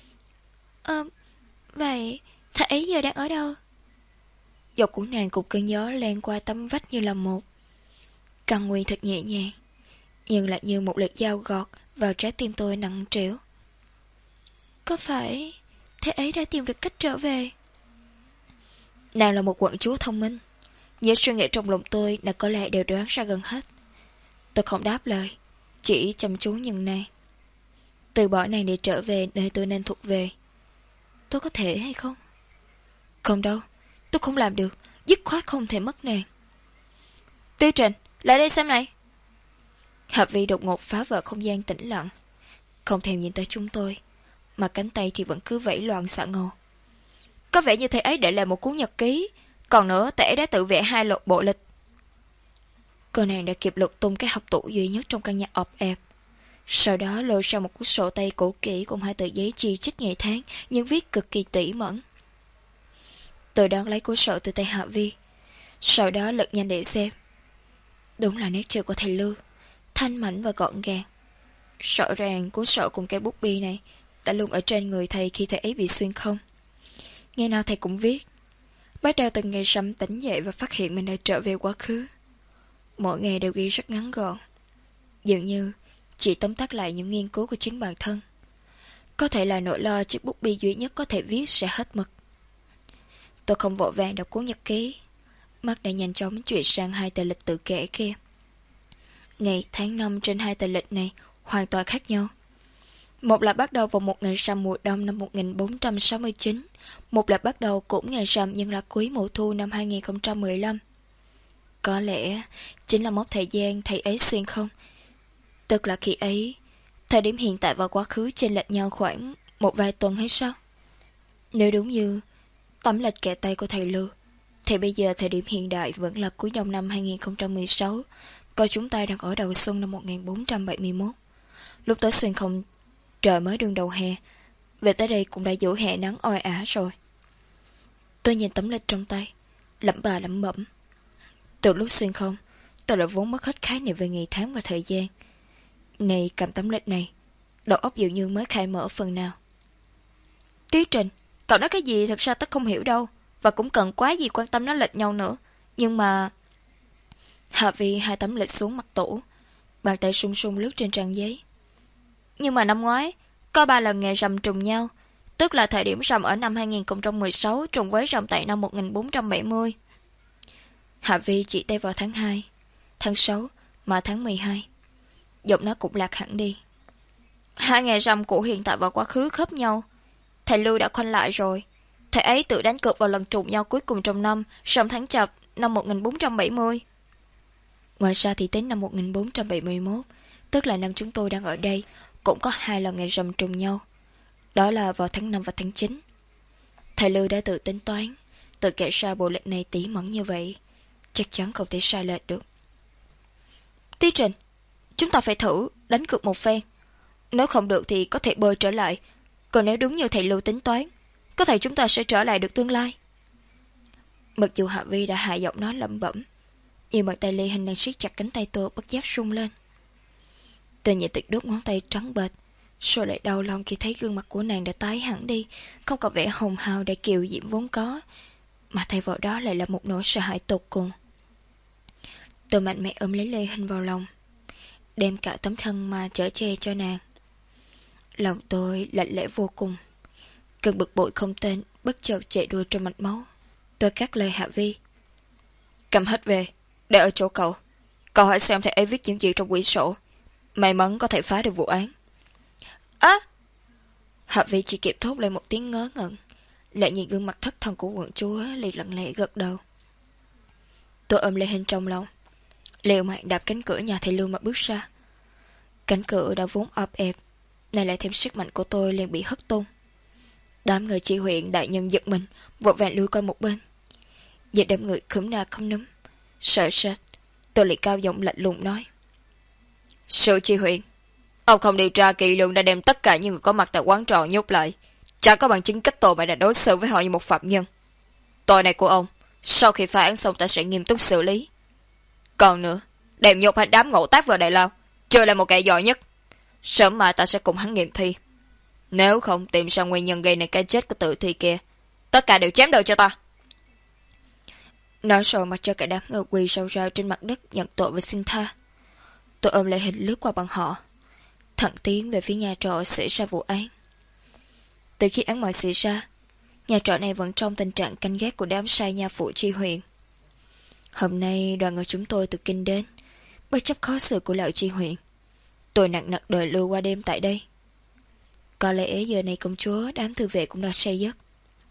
Vậy thầy ấy giờ đang ở đâu? Giọng của nàng cùng cơn gió len qua tấm vách như là một. Căn nguyên thật nhẹ nhàng, nhưng lại như một lưỡi dao gọt vào trái tim tôi nặng trĩu. Có phải thầy ấy đã tìm được cách trở về? Nàng là một quận chúa thông minh, những suy nghĩ trong lòng tôi là có lẽ đều đoán ra gần hết. Tôi không đáp lời, chỉ chăm chú nhìn nàng. Từ bỏ nàng để trở về nơi tôi nên thuộc về, tôi có thể hay không? Không đâu, tôi không làm được, dứt khoát không thể mất nàng. Tiêu Trình, lại đây xem này. Hợp Vi đột ngột phá vỡ không gian tĩnh lặng, không thèm nhìn tới chúng tôi, mà cánh tay thì vẫn cứ vẫy loạn xạ ngầu. Có vẻ như thầy ấy để lại một cuốn nhật ký, còn nữa thầy ấy đã tự vẽ 2 bộ lịch. Cô nàng đã kịp lục tung cái hộp tủ duy nhất trong căn nhà ọp ẹp, sau đó lôi ra một cuốn sổ tay cũ kỹ cùng 2 tờ giấy chi chít ngày tháng, nhưng viết cực kỳ tỉ mẩn. Tôi đón lấy cuốn sổ từ tay Hạ Vi, sau đó lật nhanh để xem. Đúng là nét chữ của thầy Lưu, thanh mảnh và gọn gàng. Rõ ràng cuốn sổ cùng cái bút bi này đã luôn ở trên người thầy khi thầy ấy bị xuyên không. Ngày nào thầy cũng viết. Bắt đầu từ ngày Sâm tỉnh dậy và phát hiện mình đã trở về quá khứ. Mỗi ngày đều ghi rất ngắn gọn, dường như chỉ tóm tắt lại những nghiên cứu của chính bản thân. Có thể là nỗi lo chiếc bút bi duy nhất có thể viết sẽ hết mực. Tôi không vội vàng đọc cuốn nhật ký, mắt đã nhanh chóng chuyển sang 2 tờ lịch tự kể kia. Ngày tháng năm trên 2 tờ lịch này hoàn toàn khác nhau. Một là bắt đầu vào một ngày rằm mùa đông năm 1469, một là bắt đầu cũng ngày rằm nhưng là cuối mùa thu năm 2015. Có lẽ chính là mốc thời gian thầy ấy xuyên không, tức là khi ấy thời điểm hiện tại và quá khứ chênh lệch nhau khoảng một vài tuần hay sao? Nếu đúng như tấm lịch kẻ tay của thầy Lưu, thì bây giờ thời điểm hiện đại vẫn là cuối đông năm 2016, coi chúng ta đang ở đầu xuân năm 1471. Lúc tới xuyên không, trời mới đương đầu hè, về tới đây cũng đã giữa hè nắng oi ả rồi. Tôi nhìn tấm lịch trong tay, lẩm bà lẩm bẩm. Từ lúc xuyên không, tôi đã vốn mất hết khái niệm về ngày tháng và thời gian. Này cầm tấm lịch này, đầu óc dường như mới khai mở phần nào. Tiếu Trình, cậu nói cái gì thật ra tớ không hiểu đâu, và cũng cần quá gì quan tâm nó lệch nhau nữa. Nhưng mà... Hạ Vi hai tấm lịch xuống mặt tủ, bàn tay sung sung lướt trên trang giấy. Nhưng mà năm ngoái, có 3 lần ngày rằm trùng nhau, tức là thời điểm rằm ở năm 2016 trùng với rằm tại năm 1470. Hạ Vi chỉ tay vào tháng 2, tháng 6 mà tháng 12. Giọng nó cũng lạc hẳn đi. 2 ngày rằm của hiện tại và quá khứ khớp nhau. Thầy Lưu đã khoanh lại rồi. Thầy ấy tự đánh cược vào lần trùng nhau cuối cùng trong năm, rằm tháng Chạp năm 1470. Ngoài ra thì tính năm 1471, tức là năm chúng tôi đang ở đây, cũng có 2 lần ngày rằm trùng nhau. Đó là vào tháng 5 và tháng 9. Thầy Lưu đã tự tính toán, tự kể ra bộ lịch này tỉ mẩn như vậy, chắc chắn không thể sai lệch được. Tí Trình, chúng ta phải thử đánh cược một phen. Nếu không được thì có thể bơi trở lại. Còn nếu đúng như thầy Lưu tính toán, có thể chúng ta sẽ trở lại được tương lai. Mặc dù Hạ Vi đã hạ giọng nói lẩm bẩm, nhưng bàn tay Lê Hình đang siết chặt cánh tay tôi bất giác rung lên. Tôi nhẹ tuyệt đốt ngón tay trắng bệch, rồi lại đau lòng khi thấy gương mặt của nàng đã tái hẳn đi, không còn vẻ hồng hào đầy kiều diễm vốn có, mà thay vào đó lại là một nỗi sợ hãi tột cùng. Tôi mạnh mẽ ôm lấy Lê Hình vào lòng, đem cả tấm thân mà chở che cho nàng. Lòng tôi lạnh lẽo vô cùng, cơn bực bội không tên bất chợt chạy đua trong mạch máu. Tôi cắt lời Hạ Vi. Cầm hết về, để ở chỗ cậu. Cậu hãy xem thầy ấy viết những gì trong quyển sổ. May mắn có thể phá được vụ án. Hạ Vi chỉ kịp thốt lên một tiếng ngớ ngẩn, lại nhìn gương mặt thất thần của quận chúa, liền lặng lẽ gật đầu. Tôi ôm Lê Hình trong lòng, liều mạng đạp cánh cửa nhà thầy Lưu mà bước ra. Cánh cửa đã vốn ọp ẹp, nay lại thêm sức mạnh của tôi liền bị hất tung. Đám người chỉ huyện đại nhân giật mình, vội vàng lui qua một bên. Nhìn đám người khúm na không núm, sợ sệt, tôi lại cao giọng lạnh lùng nói: Sự chi huyện, ông không điều tra kỹ lưỡng đã đem tất cả những người có mặt tại quán trọ nhốt lại, chả có bằng chứng cách tội mà đã đối xử với họ như một phạm nhân. Tội này của ông, sau khi phá án xong ta sẽ nghiêm túc xử lý. Còn nữa, đem nhốt hai đám ngộ tác vào đại lao, chơi là một kẻ giỏi nhất. Sớm mai ta sẽ cùng hắn nghiệm thi. Nếu không tìm ra nguyên nhân gây nên cái chết của tử thi kia, tất cả đều chém đầu cho ta. Nói rồi mặc cho cả đám người quỳ rao rao trên mặt đất nhận tội và xin tha. Tôi ôm lại Hình lướt qua bằng họ, thẳng tiến về phía nhà trọ xảy ra vụ án. Từ khi án mạng xảy ra, nhà trọ này vẫn trong tình trạng canh gác của đám sai nha phụ chi huyện. Hôm nay đoàn người chúng tôi từ kinh đến, bất chấp khó xử của lão chi huyện, tôi nặng nặc đợi Lưu qua đêm tại đây. Có lẽ giờ này công chúa đám thư vệ cũng đã say giấc.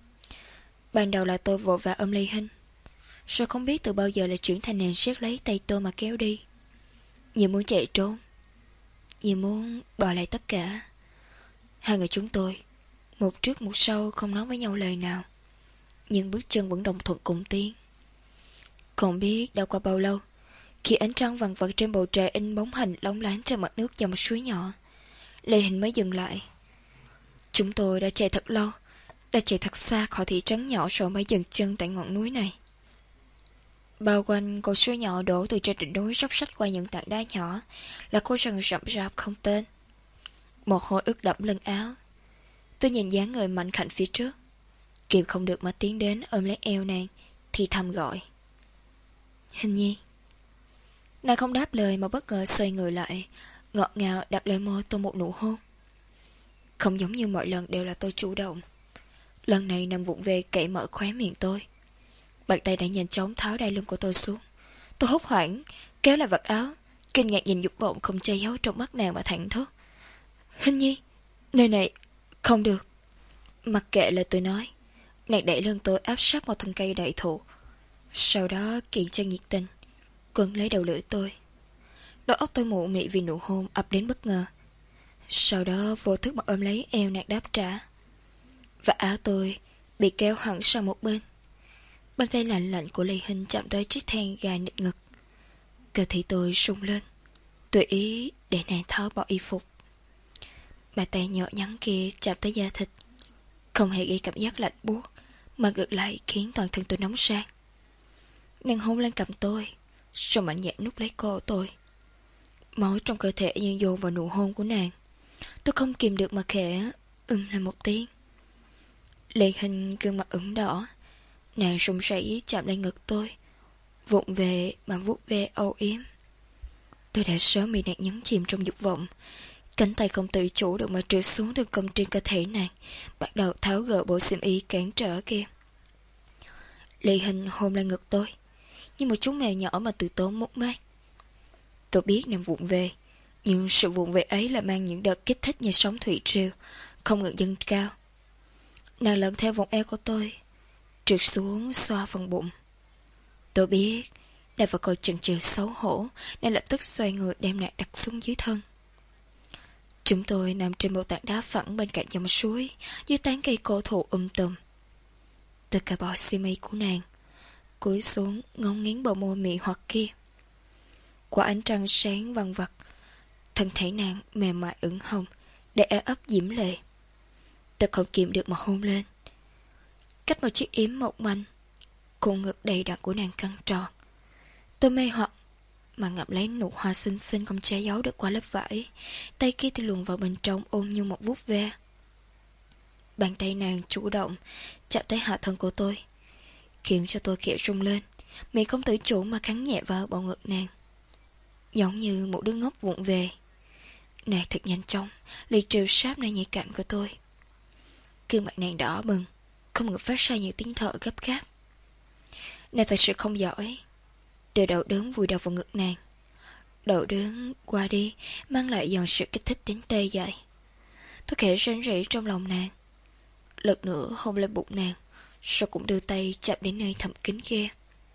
Ban đầu là tôi vội vã ôm Lê Hình, rồi không biết từ bao giờ là chuyển thành nàng siết lấy tay tôi mà kéo đi, như muốn chạy trốn, như muốn bỏ lại tất cả. Hai người chúng tôi, một trước một sau không nói với nhau lời nào, nhưng bước chân vẫn đồng thuận cùng tiến. Không biết đã qua bao lâu, khi ánh trăng vằn vặt trên bầu trời in bóng hình lóng lánh trên mặt nước dòng suối nhỏ, Lê Hình mới dừng lại. Chúng tôi đã chạy thật lâu, đã chạy thật xa khỏi thị trấn nhỏ rồi mới dừng chân tại ngọn núi này. Bao quanh con suối nhỏ đổ từ trên đỉnh núi róc rách qua những tảng đá nhỏ là khu rừng rậm rạp không tên. Mồ hôi ướt đẫm lưng áo. Tôi nhìn dáng người mạnh khảnh phía trước, Kiều không được mà tiến đến ôm lấy eo nàng, thì thầm gọi. Hình nhi. Nàng không đáp lời mà bất ngờ xoay người lại, ngọt ngào đặt lên môi tôi một nụ hôn. Không giống như mọi lần đều là tôi chủ động. Lần này nàng vụng về cậy mở khóe miệng tôi. Bàn tay đã nhanh chóng tháo đai lưng của tôi xuống. Tôi hốt hoảng, kéo lại vật áo, kinh ngạc nhìn dục vọng không che giấu trong mắt nàng mà thẳng thốt. Hình nhi, nơi này không được. Mặc kệ lời tôi nói, nàng đẩy lưng tôi áp sát một thân cây đại thụ. Sau đó kiện chân nhiệt tình, quấn lấy đầu lưỡi tôi. Đầu óc tôi mụ mị vì nụ hôn ập đến bất ngờ. Sau đó vô thức mà ôm lấy eo nàng đáp trả. Và áo tôi bị kéo hẳn sang một bên. Bàn tay lạnh lạnh của Lê Hinh chạm tới chiếc thang gài nịt ngực. Cơ thể tôi rung lên, tùy ý để nàng tháo bỏ y phục. Bàn tay nhỏ nhắn kia chạm tới da thịt, không hề gây cảm giác lạnh buốt, mà ngược lại khiến toàn thân tôi nóng rang. Nàng hôn lên cằm tôi, rồi mạnh dạn nút lấy cổ tôi. Máu trong cơ thể như dồn vào nụ hôn của nàng. Tôi không kìm được mà khẽ lên một tiếng. Lê Hinh gương mặt ửng đỏ, nàng run rẩy chạm lên ngực tôi, vụng về mà vuốt ve âu yếm. Tôi đã sớm bị nàng nhấn chìm trong dục vọng. Cánh tay không tự chủ được mà trượt xuống đường cong trên cơ thể nàng, bắt đầu tháo gỡ bộ xiêm y cản trở kia. Lê Hinh hôn lên ngực tôi, như một chú mèo nhỏ mà từ tốn mút mát. Tôi biết nàng vụng về, nhưng sự vụng về ấy là mang những đợt kích thích như sóng thủy triều, không ngừng dâng cao. Nàng lần theo vòng eo của tôi, trượt xuống xoa phần bụng. Tôi biết nàng vẫn còn chần chừ xấu hổ, nên lập tức xoay người đem nàng đặt xuống dưới thân. Chúng tôi nằm trên một tảng đá phẳng bên cạnh dòng suối, dưới tán cây cổ thụ tùm. Tôi cởi bỏ xiêm y của nàng, cúi xuống ngóng nghiến bờ môi mị hoặc kia. Quả ánh trăng sáng vằng vặc, thân thể nàng mềm mại ửng hồng, để áo ấp diễm lệ. Tôi không kìm được mà hôn lên. Cách một chiếc yếm mộng manh, khuôn ngực đầy đặn của nàng căng tròn. Tôi mê hoặc mà ngậm lấy nụ hoa xinh xinh không che giấu được qua lớp vải. Tay kia thì luồn vào bên trong ôm như một vuốt ve. Bàn tay nàng chủ động chạm tới hạ thân của tôi, khiến cho tôi khẽ rung lên. Miệng không tự chủ mà cắn nhẹ vào bầu ngực nàng, giống như một đứa ngốc vụng về. Nàng thật nhanh chóng lì trêu sát nơi nhạy cảm của tôi. Gương mặt nàng đỏ bừng, không ngừng phát ra những tiếng thở gấp gáp. Nàng thật sự không giỏi. Từ đầu đớn vùi đầu vào ngực nàng. Đầu đớn qua đi mang lại dần sự kích thích đến tê dại. Tôi khẽ rên rỉ trong lòng nàng, lần nữa hôn lên bụng nàng, rồi cũng đưa tay chạm đến nơi thầm kín kia.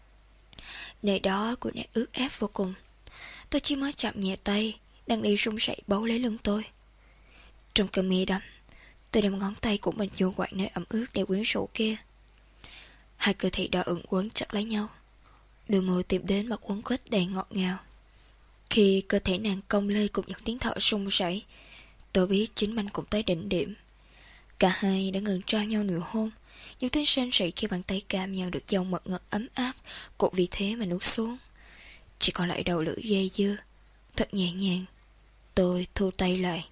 Nơi đó của nàng ướt át vô cùng. Tôi chỉ mới chạm nhẹ tay, đang đi run rẩy bấu lấy lưng tôi. Trong cơn mê đắm, tôi đem ngón tay của mình vô quặn nơi ẩm ướt để quyến rũ kia. Hai cơ thể đỏ ửng quấn chặt lấy nhau, đôi môi tìm đến mặt quấn quýt đầy ngọt ngào. Khi cơ thể nàng cong lên cùng những tiếng thở run rẩy, tôi biết chính mình cũng tới đỉnh điểm. Cả hai đã ngừng trao nhau nụ hôn. Những tiếng rên rỉ khi bàn tay cảm nhận được dòng mật ngọt ấm áp, cũng vì thế mà nuốt xuống. Chỉ còn lại đầu lưỡi dây dưa. Thật nhẹ nhàng, tôi thu tay lại.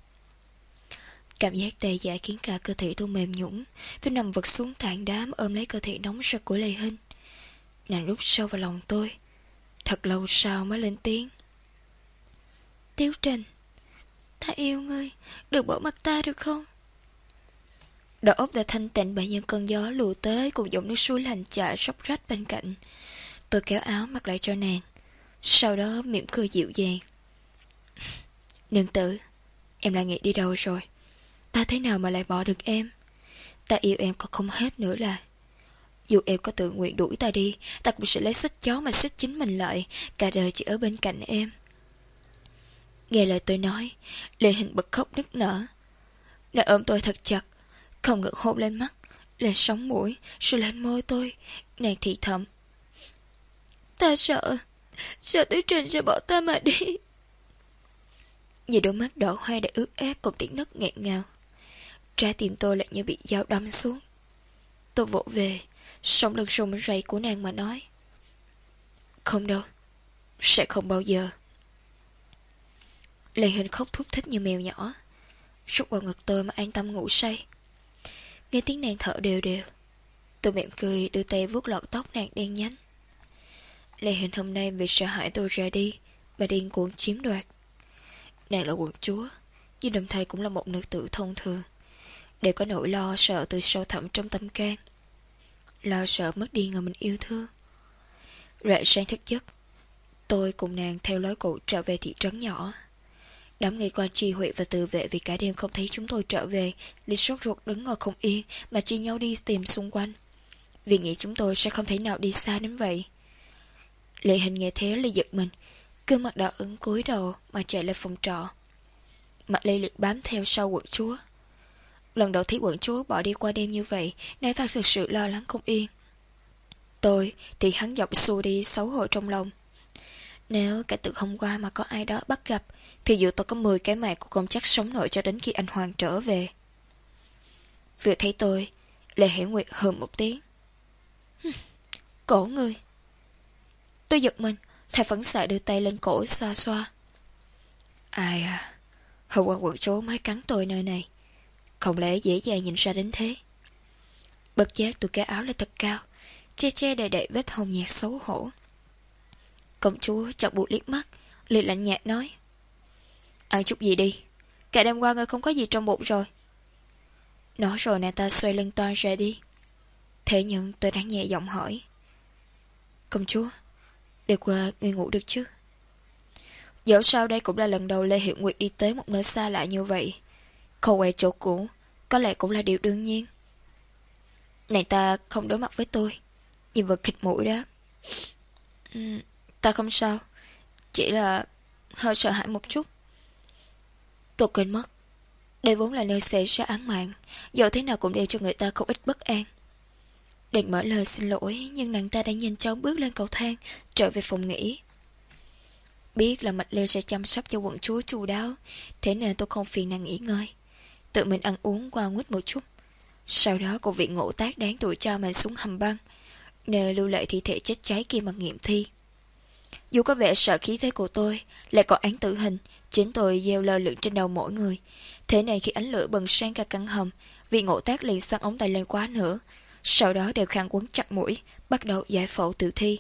Cảm giác tê dại khiến cả cơ thể tôi mềm nhũn. Tôi nằm vật xuống tảng đá ôm lấy cơ thể nóng rực của Lê Hinh. Nàng rút sâu vào lòng tôi. Thật lâu sau mới lên tiếng. Tiếu Trình, ta yêu ngươi, đừng bỏ mặt ta được không? Đầu óc đã thanh tịnh bởi những cơn gió lùa tới cùng dòng nước suối lành chảy róc rách bên cạnh. Tôi kéo áo mặc lại cho nàng, sau đó mỉm cười dịu dàng. Nương tử, em lại nghĩ đi đâu rồi? Ta thế nào mà lại bỏ được em? Ta yêu em còn không hết nữa là. Dù em có tự nguyện đuổi ta đi, ta cũng sẽ lấy xích chó mà xích chính mình lại, cả đời chỉ ở bên cạnh em. Nghe lời tôi nói, Lê Hinh bật khóc nức nở. Nàng ôm tôi thật chặt, không ngừng hôn lên mắt, lên sống mũi, rồi lên môi tôi. Nàng thì thầm. Ta sợ Tiểu Trình sẽ bỏ ta mà đi. Nhìn đôi mắt đỏ hoe để ướt át cùng tiếng nấc nghẹn ngào, trái tim tôi lại như bị dao đâm xuống. Tôi vỗ về, sống lưng run rẩy của nàng mà nói. Không đâu, sẽ không bao giờ. Lê Hinh khóc thút thích như mèo nhỏ, rút vào ngực tôi mà an tâm ngủ say. Nghe tiếng nàng thở đều đều, Tôi mỉm cười đưa tay vuốt lọn tóc nàng đen nhánh. Lê Hình hôm nay vì sợ hãi tôi ra đi và điên cuồng chiếm đoạt. Nàng là quận chúa, nhưng đồng thời cũng là một nữ tử thông thường, đều có nỗi lo sợ từ sâu thẳm trong tâm can. Lo sợ mất đi người mình yêu thương. Rạng sáng thức giấc, tôi cùng nàng theo lối cũ trở về thị trấn nhỏ. Đám nghi quan tri huyện và tự vệ vì cả đêm không thấy chúng tôi trở về, liền sốt ruột đứng ngồi không yên mà chia nhau đi tìm xung quanh, vì nghĩ chúng tôi sẽ không thể nào đi xa đến vậy. Lệ Hình nghe thế liền giật mình, gương mặt đỏ ửng cúi đầu mà chạy lên phòng trọ. Mặt Lê liệt bám theo sau quận chúa. Lần đầu thấy quận chúa bỏ đi qua đêm như vậy, nàng ta thực sự lo lắng không yên. Tôi thì hắn giọng xua đi xấu hổ trong lòng. Nếu cả từ hôm qua mà có ai đó bắt gặp, thì dù tôi có 10 cái mạng cũng không chắc sống nổi cho đến khi anh Hoàng trở về. Vừa thấy tôi, Lê Hiểu Nguyệt hừ một tiếng. Cổ ngươi. Tôi giật mình, thầy phẫn xạ đưa tay lên cổ xoa xoa. Ai à, hôm qua quận chúa mới cắn tôi nơi này, không lẽ dễ dàng nhìn ra đến thế. Bất giác tôi kéo áo lên thật cao, che che đầy đầy vết hồng nhạt xấu hổ. Công chúa chợt buộc liếc mắt, liền lạnh nhạt nói. Ăn chút gì đi, cả đêm qua ngươi không có gì trong bụng rồi. Nói rồi nàng ta xoay lưng toan ra đi. Thế nhưng tôi đang nhẹ giọng hỏi. Công chúa, đêm qua ngươi ngủ được chứ? Dẫu sao đây cũng là lần đầu Lê Hiểu Nguyệt đi tới một nơi xa lạ như vậy, không quay chỗ cũ, có lẽ cũng là điều đương nhiên. Nàng ta không đối mặt với tôi, nhưng vẫn khịt mũi đó. Ta không sao, chỉ là hơi sợ hãi một chút. Tôi quên mất, đây vốn là nơi xảy ra án mạng, dẫu thế nào cũng đều cho người ta không ít bất an. Định mở lời xin lỗi, nhưng nàng ta đã nhanh chóng bước lên cầu thang, trở về phòng nghỉ. Biết là Mạch Lê sẽ chăm sóc cho quận chúa chu đáo, thế nên tôi không phiền nàng nghỉ ngơi, tự mình ăn uống qua nguyết một chút. Sau đó cùng vị ngộ tác đáng tuổi cho mà xuống hầm băng, nơi lưu lại thi thể chết cháy kia mà nghiệm thi. Dù có vẻ sợ khí thế của tôi, lại có án tử hình, chính tôi gieo lơ lửng trên đầu mỗi người. Thế này khi ánh lửa bừng sang cả căn hầm, vị ngộ tác liền xăng ống tay lên quá nữa, sau đó đều khăn quấn chặt mũi, bắt đầu giải phẫu tử thi.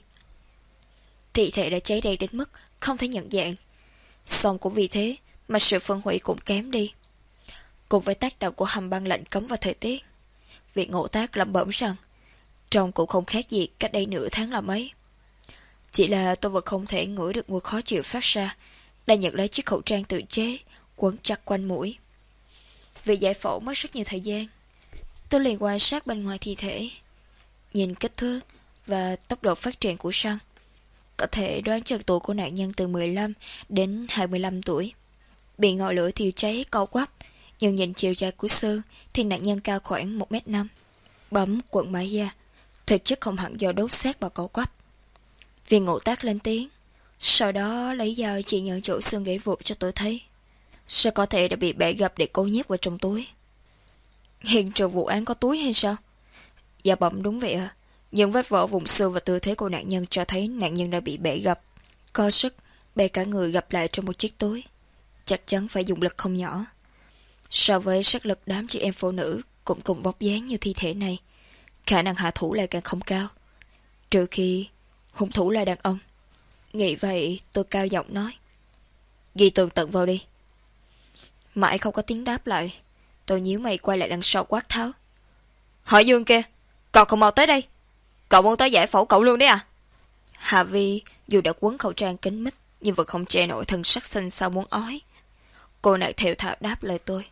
Thi thể đã cháy đầy đến mức không thể nhận dạng. Xong cũng vì thế mà sự phân hủy cũng kém đi. Cùng với tác động của hầm băng lạnh cấm và thời tiết, vị ngộ tác lẩm bẩm rằng trông cũng không khác gì cách đây nửa tháng là mấy. Chỉ là tôi vẫn không thể ngửi được mùi khó chịu phát ra, đã nhận lấy chiếc khẩu trang tự chế quấn chặt quanh mũi. Vì giải phẫu mất rất nhiều thời gian, tôi liền quan sát bên ngoài thi thể, nhìn kích thước và tốc độ phát triển của răng, có thể đoán chừng tuổi của nạn nhân từ 15 đến 25 tuổi. Bị ngọn lửa thiêu cháy co quắp, nhưng nhìn chiều dài của xương thì nạn nhân cao khoảng 1m5. Bấm quận mái da, thực chất không hẳn do đốt xác và co quắp. Viên ngộ tác lên tiếng, sau đó lấy dao chỉ nhận chỗ xương gãy vụn cho tôi thấy. Sao có thể đã bị bẻ gập để cố nhét vào trong túi? Hiện trường vụ án có túi hay sao? Dạ bẩm đúng vậy à. Nhưng vết vỡ vùng xương và tư thế của nạn nhân cho thấy nạn nhân đã bị bẻ gập, co sức, bẻ cả người gập lại trong một chiếc túi. Chắc chắn phải dùng lực không nhỏ. So với sức lực đám chị em phụ nữ cũng cùng vóc dáng như thi thể này, khả năng hạ thủ lại càng không cao. Trừ khi hung thủ là đàn ông. Nghĩ vậy tôi cao giọng nói. Ghi tường tận vào đi. Mãi không có tiếng đáp lại, tôi nhíu mày quay lại đằng sau quát tháo. Hỏi Dương kia, cậu không mau tới đây. Cậu muốn tới giải phẫu cậu luôn đấy à? Hà Vi dù đã quấn khẩu trang kín mít, nhưng vẫn không che nổi thân sắc xinh xao muốn ói. Cô nàng thều thào đáp lời tôi.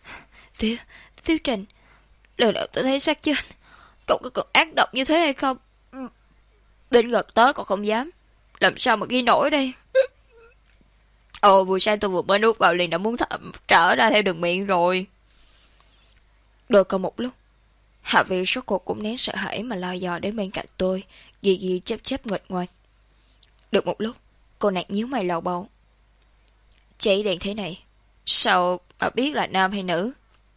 Tiêu Trình, lần đầu tôi thấy xác chết. Cậu có còn ác độc như thế hay không? Đến gần tới còn không dám, làm sao mà ghi nổi đây? Ồ, buổi sáng tôi vừa mới nuốt vào liền đã muốn trở ra theo đường miệng rồi. Đôi còn một lúc, Hạ Vi rốt cuộc cũng nén sợ hãi mà lo dò đến bên cạnh tôi, ghi ghi chép chép nguệch ngoạc. Được một lúc, cô nàng nhíu mày lầu bầu. Chỉ đèn thế này, sao mà biết là nam hay nữ?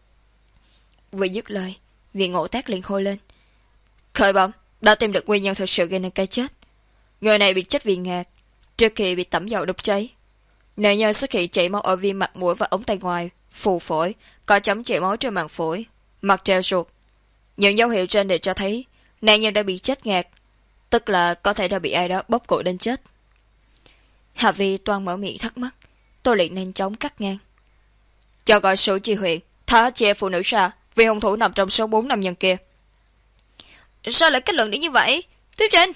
Vừa dứt lời, Viện Ngộ Tác liền hô lên. Khởi bẩm, đã tìm được nguyên nhân thực sự gây nên cái chết. Người này bị chết vì ngạt, trước khi bị tẩm dầu đốt cháy. Nạn nhân xuất hiện chảy máu ở viêm mặt mũi và ống tay ngoài, phù phổi, có chấm chảy máu trên màng phổi, mặt treo ruột. Những dấu hiệu trên đều cho thấy Nạn nhân đã bị chết ngạt, tức là có thể đã bị ai đó bóp cổ đến chết. Hạ Vi toan mở miệng thắc mắc, tôi liền nhanh chóng cắt ngang. Cho gọi sự chi huyện, thả chị em phụ nữ ra, vì hung thủ nằm trong số 4 nam nhân kia. Sao lại kết luận đến như vậy? Tiếp trên.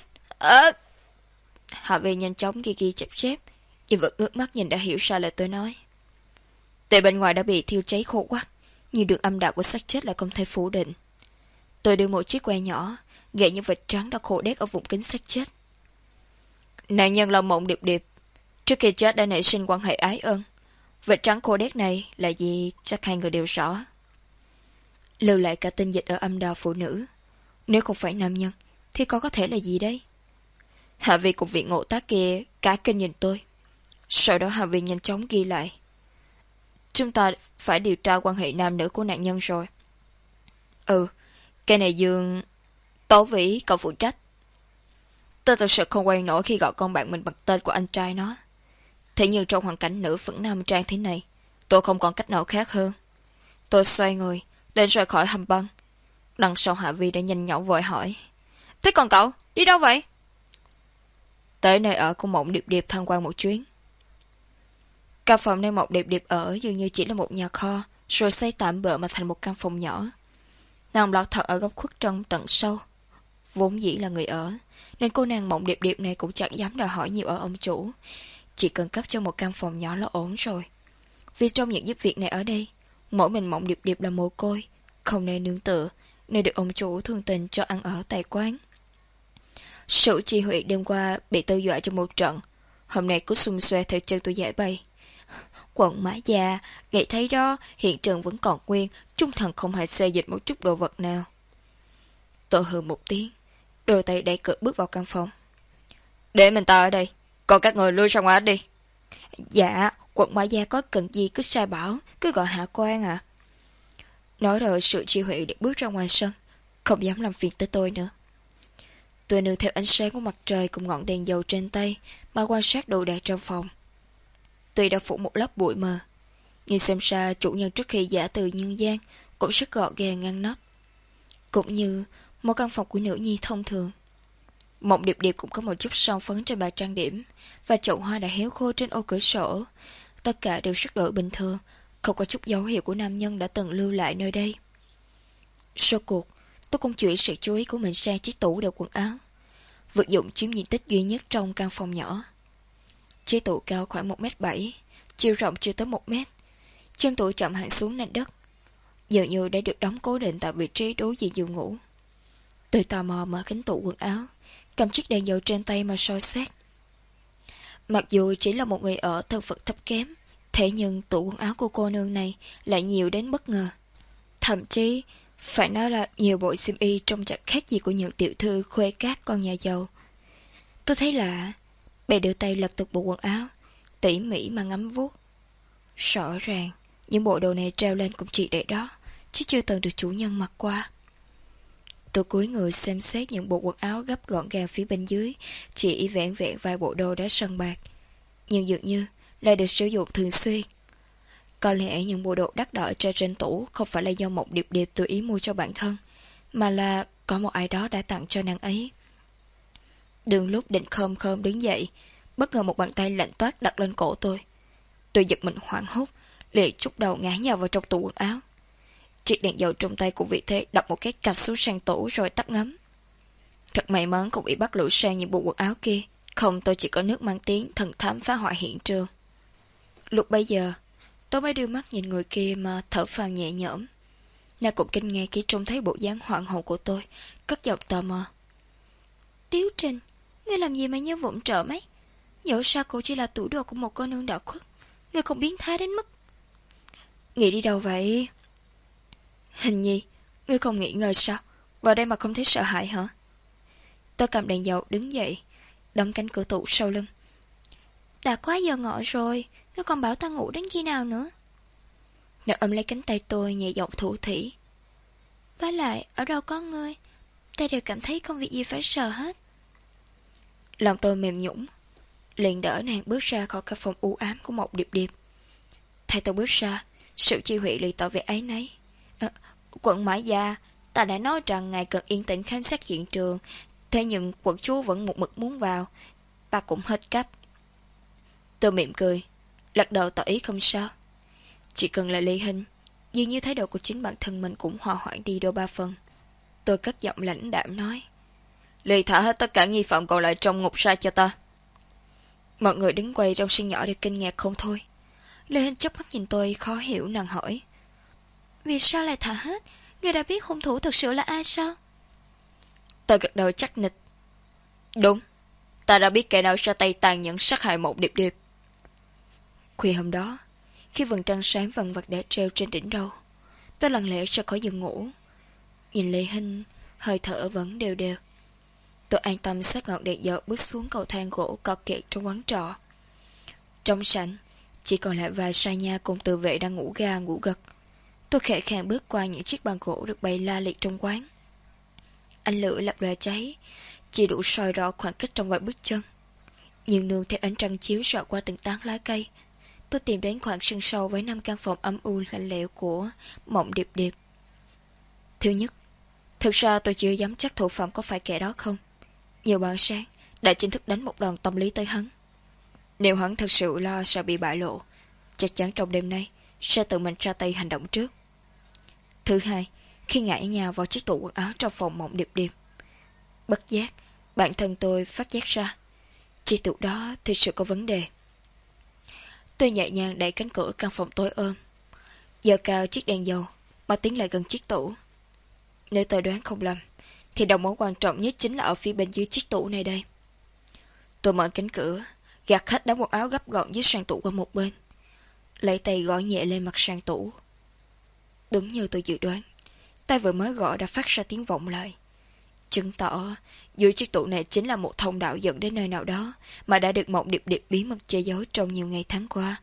Hạ Vi nhanh chóng ghi chép chép, nhưng vẫn ước mắt nhìn đã hiểu sao lời tôi nói. Tại bên ngoài đã bị thiêu cháy khô quắc, nhưng đường âm đạo của xác chết lại không thể phủ định. Tôi đưa một chiếc que nhỏ, gậy những vệt trắng đã khô đét ở vùng kính xác chết. Nạn nhân là Mộng Điệp Điệp, trước khi chết đã nảy sinh quan hệ ái ân. Vệt trắng khô đét này là gì chắc hai người đều rõ. Lưu lại cả tinh dịch ở âm đạo phụ nữ. Nếu không phải nam nhân thì có thể là gì đấy? Hạ Vi cùng vị ngộ tác kia cả kinh nhìn tôi. Sau đó Hạ Vi nhanh chóng ghi lại. Chúng ta phải điều tra quan hệ nam nữ của nạn nhân rồi. Cái này Dương... Tố Vĩ cậu phụ trách. Tôi thật sự không quen nổi khi gọi con bạn mình bằng tên của anh trai nó. Thế nhưng trong hoàn cảnh nữ phẫn nam trang thế này, tôi không còn cách nào khác hơn. Tôi xoay người, lên rời khỏi hầm băng. Đằng sau Hạ Vi đã nhanh nhảu vội hỏi. Thế còn cậu, đi đâu vậy? Tới nơi ở của Mộng Điệp Điệp tham quan một chuyến. Căn phòng nơi Mộng Điệp Điệp ở dường như chỉ là một nhà kho, rồi xây tạm bợ mà thành một căn phòng nhỏ. Nàng lọt thật ở góc khuất trong tận sâu. Vốn dĩ là người ở, nên cô nàng Mộng Điệp Điệp này cũng chẳng dám đòi hỏi nhiều ở ông chủ. Chỉ cần cấp cho một căn phòng nhỏ là ổn rồi. Vì trong những giúp việc này ở đây, mỗi mình Mộng Điệp Điệp là mồ côi, không nên nương tựa, nên được ông chủ thương tình cho ăn ở tại quán. Sự chi huyện đêm qua bị tư dọa trong một trận, hôm nay cứ xung xoe theo chân tôi giải bay. Quận Mã Gia, nghĩ thấy đó, hiện trường vẫn còn nguyên, trung thần không hề xê dịch một chút đồ vật nào. Tôi hừ một tiếng, đôi tay đẩy cửa bước vào căn phòng. Để mình ta ở đây, còn các người lui ra ngoài đi. Dạ, quận Mã Gia có cần gì cứ sai bảo, cứ gọi hạ quan à. Nói rồi sự chi huyện để bước ra ngoài sân, không dám làm phiền tới tôi nữa. Tôi nương theo ánh sáng của mặt trời cùng ngọn đèn dầu trên tay mà quan sát đồ đạc trong phòng. Tuy đã phủ một lớp bụi mờ, nhưng xem ra chủ nhân trước khi giả từ nhân gian cũng rất gọn gàng ngăn nắp, cũng như một căn phòng của nữ nhi thông thường. Mộng Điệp Điệp cũng có một chút son phấn trên bàn trang điểm, và chậu hoa đã héo khô trên ô cửa sổ. Tất cả đều rất đổi bình thường, không có chút dấu hiệu của nam nhân đã từng lưu lại nơi đây. Sau cuộc, tôi cũng chuyển sự chú ý của mình sang chiếc tủ đựng quần áo, vật dụng chiếm diện tích duy nhất trong căn phòng nhỏ. Chiếc tủ cao khoảng 1m7, chiều rộng chưa tới 1m. Chân tủ chậm hẳn xuống nền đất, dường như đã được đóng cố định tại vị trí đối diện giường ngủ. Tôi tò mò mở cánh tủ quần áo, cầm chiếc đèn dầu trên tay mà soi xét. Mặc dù chỉ là một người ở thân phận thấp kém, thế nhưng tủ quần áo của cô nương này lại nhiều đến bất ngờ. Thậm chí, phải nói là nhiều bộ xiêm y trông chẳng khác gì của những tiểu thư khuê các con nhà giàu. Tôi thấy lạ, bèn đưa tay lật từng bộ quần áo, tỉ mỉ mà ngắm vuốt. Rõ ràng, những bộ đồ này treo lên cũng chỉ để đó, chứ chưa từng được chủ nhân mặc qua. Tôi cúi người xem xét những bộ quần áo gấp gọn gàng phía bên dưới, chỉ vẹn vẹn vài bộ đồ đã sần bạc, nhưng dường như lại được sử dụng thường xuyên. Có lẽ những bộ đồ đắt đỏ treo trên tủ không phải là do Mộng Điệp Điệp tự ý mua cho bản thân, mà là có một ai đó đã tặng cho nàng ấy. Đường lúc định khom khom đứng dậy, bất ngờ một bàn tay lạnh toát đặt lên cổ tôi. Tôi giật mình hoảng hốt, liền trút đầu ngã nhào vào trong tủ quần áo. Chiếc đèn dầu trong tay của vị thế đập một cái cạch xuống sàn tủ rồi tắt ngấm. Thật may mắn không bị bắt lửa sang những bộ quần áo kia, không tôi chỉ có nước mang tiếng thần thám phá hoại hiện trường. Lúc bấy giờ, tôi mới đưa mắt nhìn người kia mà thở phào nhẹ nhõm. Nàng cũng kinh ngạc khi trông thấy bộ dáng hoảng hồn của tôi, cất giọng tò mò. Tiếu Trình, ngươi làm gì mà như vụng trộm ấy? Dẫu sao cô chỉ là tủ đồ của một cô nương đạo khuất, ngươi không biến thái đến mức. Nghĩ đi đâu vậy? Hình nhi, ngươi không nghĩ ngợi sao? Vào đây mà không thấy sợ hãi hả? Tôi cầm đèn dầu đứng dậy, đóng cánh cửa tủ sau lưng. Đã quá giờ ngọ rồi, ngươi còn bảo ta ngủ đến khi nào nữa? Nàng ôm lấy cánh tay tôi nhẹ giọng thủ thỉ. Với lại, ở đâu có ngươi, ta đều cảm thấy không việc gì phải sợ hết. Lòng tôi mềm nhũn, liền đỡ nàng bước ra khỏi căn phòng u ám của một Điệp Điệp. Thay tôi bước ra, sự chi huệ liền tỏ vẻ áy náy. Quận Mã Gia, Ta đã nói rằng ngài cần yên tĩnh khám sát hiện trường, thế nhưng quận chúa vẫn một mực muốn vào. Ta cũng hết cách. Tôi mỉm cười, lắc đầu tỏ ý không sao. Chỉ cần là Lê Hinh, dường như thái độ của chính bản thân mình cũng hòa hoãn đi đôi ba phần. Tôi cất giọng lãnh đạm nói, Lê thả hết tất cả nghi phạm còn lại trong ngục sai cho ta. Mọi người đứng quay trong sân nhỏ đều kinh ngạc không thôi. Lê Hinh chớp mắt nhìn tôi khó hiểu, nàng hỏi, vì sao lại thả hết? Người đã biết hung thủ thật sự là ai sao? Tôi gật đầu chắc nịch. Đúng, ta đã biết kẻ nào ra tay tàn nhẫn sát hại một điệp điệp. Khuya hôm đó, khi vầng trăng sáng vần vặt đã treo trên đỉnh đầu, tôi lặng lẽ ra khỏi giường ngủ. Nhìn Lê Hinh, hơi thở vẫn đều đều. Tôi an tâm sát ngọn đèn dầu bước xuống cầu thang gỗ cọ kẹt trong quán trọ. Trong sảnh, chỉ còn lại vài sa nha cùng tự vệ đang ngủ ga ngủ gật. Tôi khẽ khàng bước qua những chiếc bàn gỗ được bày la liệt trong quán. Ánh lửa lập lòe cháy, chỉ đủ soi rõ khoảng cách trong vài bước chân. Nhưng nương theo ánh trăng chiếu rọi qua từng tán lá cây, tôi tìm đến khoảng sân sau với 5 căn phòng âm u lạnh lẽo của Mộng Điệp Điệp. Thứ nhất, thực ra tôi chưa dám chắc thủ phạm có phải kẻ đó không. Nhiều bạn sáng đã chính thức đánh một đòn tâm lý tới hắn. Nếu hắn thật sự lo sợ bị bại lộ, chắc chắn trong đêm nay sẽ tự mình ra tay hành động trước. Thứ hai, khi ngã nhào vào chiếc tủ quần áo trong phòng Mộng Điệp Điệp, bất giác bản thân tôi phát giác ra chiếc tủ đó thực sự có vấn đề. Tôi nhẹ nhàng đẩy cánh cửa căn phòng tối ôm, giơ cao chiếc đèn dầu mà tiến lại gần chiếc tủ. Nếu tôi đoán không lầm thì đầu mối quan trọng nhất chính là ở phía bên dưới chiếc tủ này đây. Tôi mở cánh cửa, gạt hết đám quần áo gấp gọn dưới sàn tủ qua một bên, lấy tay gõ nhẹ lên mặt sàn tủ. Đúng như tôi dự đoán, tay vừa mới gõ đã phát ra tiếng vọng lại, chứng tỏ dưới chiếc tủ này chính là một thông đạo dẫn đến nơi nào đó mà đã được Mộng Điệp Điệp bí mật che giấu trong nhiều ngày tháng qua.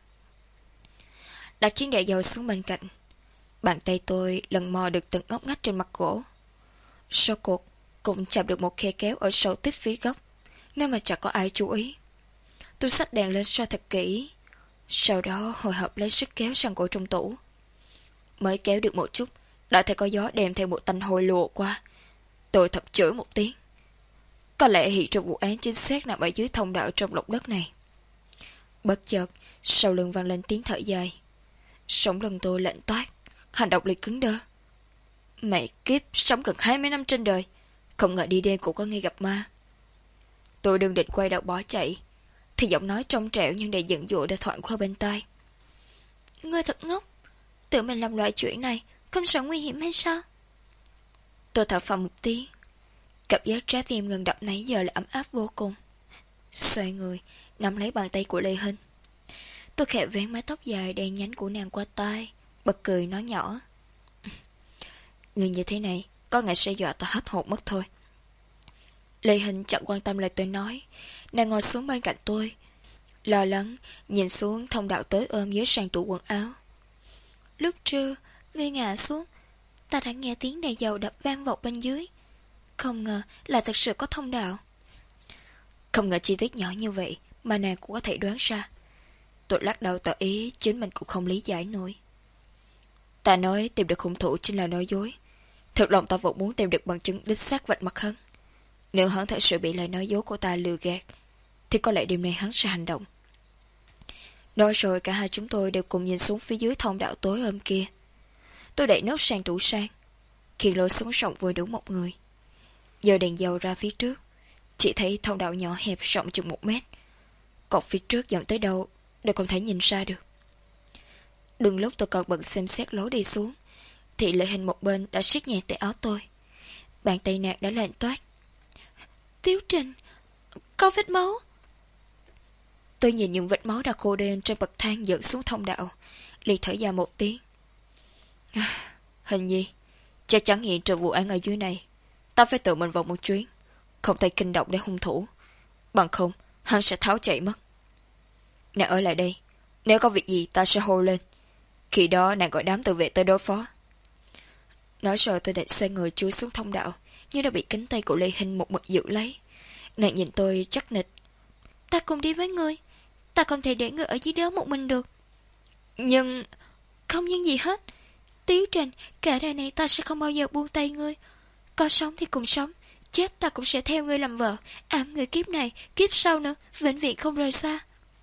Đặt chiếc đèn dầu xuống bên cạnh, bàn tay tôi lần mò được từng ngóc ngách trên mặt gỗ. Sau cuộc cũng chạm được một khe kéo ở sâu tít phía góc, nơi mà chẳng có ai chú ý. Tôi xách đèn lên soi thật kỹ, sau đó hồi hộp lấy sức kéo sàn gỗ trong tủ. Mới kéo được một chút, đã thấy có gió đem theo một tanh hôi lùa qua. Tôi thập chửi một tiếng. Có lẽ hiện trường vụ án chính xác nằm ở dưới thông đạo trong lục đất này. Bất chợt, sau lưng vang lên tiếng thở dài. Sống lưng tôi lạnh toát, hành động liền cứng đơ. Mẹ kiếp, sống gần 20 năm trên đời, không ngờ đi đêm cũng có nghe gặp ma. Tôi đừng định quay đầu bỏ chạy, thì giọng nói trong trẻo nhưng đầy giận dỗi đã thoảng qua bên tai. Ngươi thật ngốc, tự mình làm loại chuyện này, không sợ nguy hiểm hay sao? Tôi thở phào một tiếng, cảm giác trái tim ngừng đập nãy giờ là ấm áp vô cùng. Xoay người, nắm lấy bàn tay của Lê Hinh. Tôi khẽ vén mái tóc dài đen nhánh của nàng qua tai, bật cười nói nhỏ. Người như thế này, có ngày sẽ dọa ta hết hồn mất thôi. Lê Hinh chẳng quan tâm lời tôi nói, nàng ngồi xuống bên cạnh tôi, lo lắng nhìn xuống thông đạo tối ôm dưới sàn tủ quần áo. Lúc trưa, ngươi ngã xuống, ta đã nghe tiếng đèn dầu đập vang vọng bên dưới. Không ngờ là thật sự có thông đạo. Không ngờ chi tiết nhỏ như vậy mà nàng cũng có thể đoán ra. Tôi lắc đầu tỏ ý chính mình cũng không lý giải nổi. Ta nói tìm được hung thủ chính là nói dối. Thực lòng ta vẫn muốn tìm được bằng chứng đích xác vạch mặt hắn. Nếu hắn thật sự bị lời nói dối của ta lừa gạt, thì có lẽ đêm nay hắn sẽ hành động. Nói rồi cả hai chúng tôi đều cùng nhìn xuống phía dưới thông đạo tối ôm kia. Tôi đẩy nốt sang tủ sang, khiến lối xuống rộng vừa đủ một người. Giờ đèn dầu ra phía trước, chỉ thấy thông đạo nhỏ hẹp rộng chừng 1 mét. Còn phía trước dẫn tới đâu đều không thể nhìn ra được. Đừng lúc tôi còn bận xem xét lối đi xuống, thì Lệ Hình một bên đã siết nhẹ tay áo tôi. Bàn tay nàng đã lạnh toát. Tiếu Trình, có vết máu. Tôi nhìn những vết máu đã khô đen trên bậc thang dẫn xuống thông đạo, liền thở dài một tiếng. Hình nhi, chắc chắn hiện trường vụ án ở dưới này. Ta phải tự mình vào một chuyến, không thể kinh động đến hung thủ, bằng không hắn sẽ tháo chạy mất. Nàng ở lại đây, nếu có việc gì ta sẽ hô lên, khi đó nàng gọi đám tự vệ tới đối phó. Nói rồi tôi định xoay người chui xuống thông đạo, nhưng đã bị cánh tay của Lê Hinh một mực giữ lấy. Nàng nhìn tôi chắc nịch. Ta cùng đi với ngươi, ta không thể để ngươi ở dưới đó một mình được. Nhưng... không nhưng gì hết. Tiếu Trình, cả đời này ta sẽ không bao giờ buông tay ngươi. Có sống thì cùng sống, chết ta cũng sẽ theo ngươi làm vợ, ẵm người kiếp này, kiếp sau nữa, vĩnh viễn không rời xa.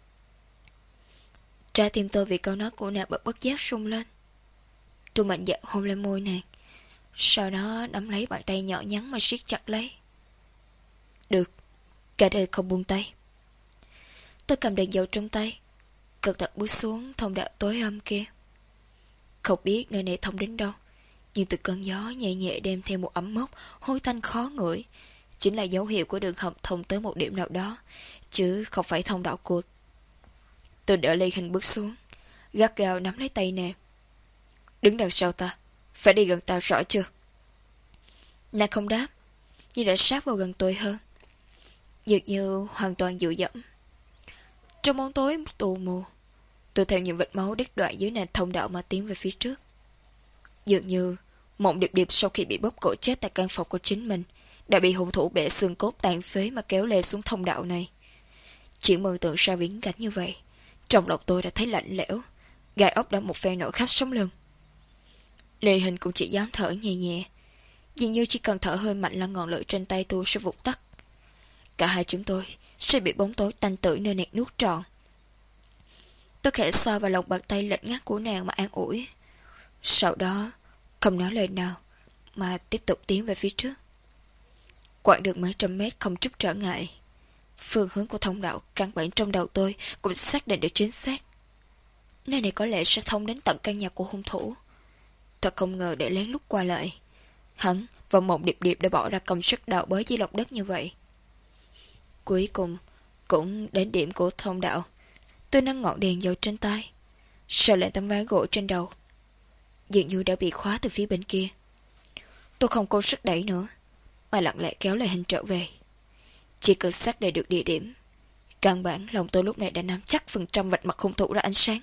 Trái tim tôi vì câu nói của nàng bất giác rung lên. Tôi mạnh dạn hôn lên môi nàng, sau đó nắm lấy bàn tay nhỏ nhắn mà siết chặt lấy. Được, cả đời không buông tay. Tôi cầm đèn dầu trong tay, cẩn thận bước xuống thông đạo tối âm kia. Không biết nơi này thông đến đâu, nhưng từ cơn gió nhẹ nhẹ đem theo một ấm mốc hôi tanh khó ngửi, chính là dấu hiệu của đường hầm thông tới một điểm nào đó, chứ không phải thông đạo cụt. Tôi đỡ Lê Hình bước xuống, gắt gao nắm lấy tay nàng. Đứng đằng sau ta, phải đi gần tao rõ chưa? Nàng không đáp, nhưng đã sát vào gần tôi hơn, dường như hoàn toàn dựa dẫm. Trong bóng tối tù mù, tôi theo những vệt máu đứt đoạn dưới nền thông đạo mà tiến về phía trước. Dường như Mộng Điệp Điệp sau khi bị bóp cổ chết tại căn phòng của chính mình đã bị hung thủ bẻ xương cốt tàn phế mà kéo lê xuống thông đạo này. Chỉ mơ tưởng ra viễn cảnh như vậy, trong lòng tôi đã thấy lạnh lẽo, gai ốc đã một phen nổi khắp sống lưng. Lê Hình cũng chỉ dám thở nhẹ nhẹ, dường như chỉ cần thở hơi mạnh là ngọn lửa trên tay tôi sẽ vụt tắt. Cả hai chúng tôi sẽ bị bóng tối tanh tưởi nơi nẹt nuốt trọn. Tôi khẽ xoa vào lòng bàn tay lạnh ngắt của nàng mà an ủi. Sau đó không nói lời nào mà tiếp tục tiến về phía trước. Quãng đường mấy trăm mét không chút trở ngại. Phương hướng của thông đạo căn bản trong đầu tôi cũng xác định được chính xác. Nơi này có lẽ sẽ thông đến tận căn nhà của hung thủ. Thật không ngờ để lén lút qua lại, hắn và Mộng Điệp Điệp đã bỏ ra công sức đào bới dưới lòng đất như vậy. Cuối cùng cũng đến điểm của thông đạo. Tôi nâng ngọn đèn dầu trên tay, sờ lên tấm ván gỗ trên đầu, dường như đã bị khóa từ phía bên kia. Tôi không cố sức đẩy nữa, mà lặng lẽ kéo Lê Hình trở về. Chỉ cần xác định được địa điểm, căn bản lòng tôi lúc này đã nắm chắc phần trăm vạch mặt hung thủ ra ánh sáng.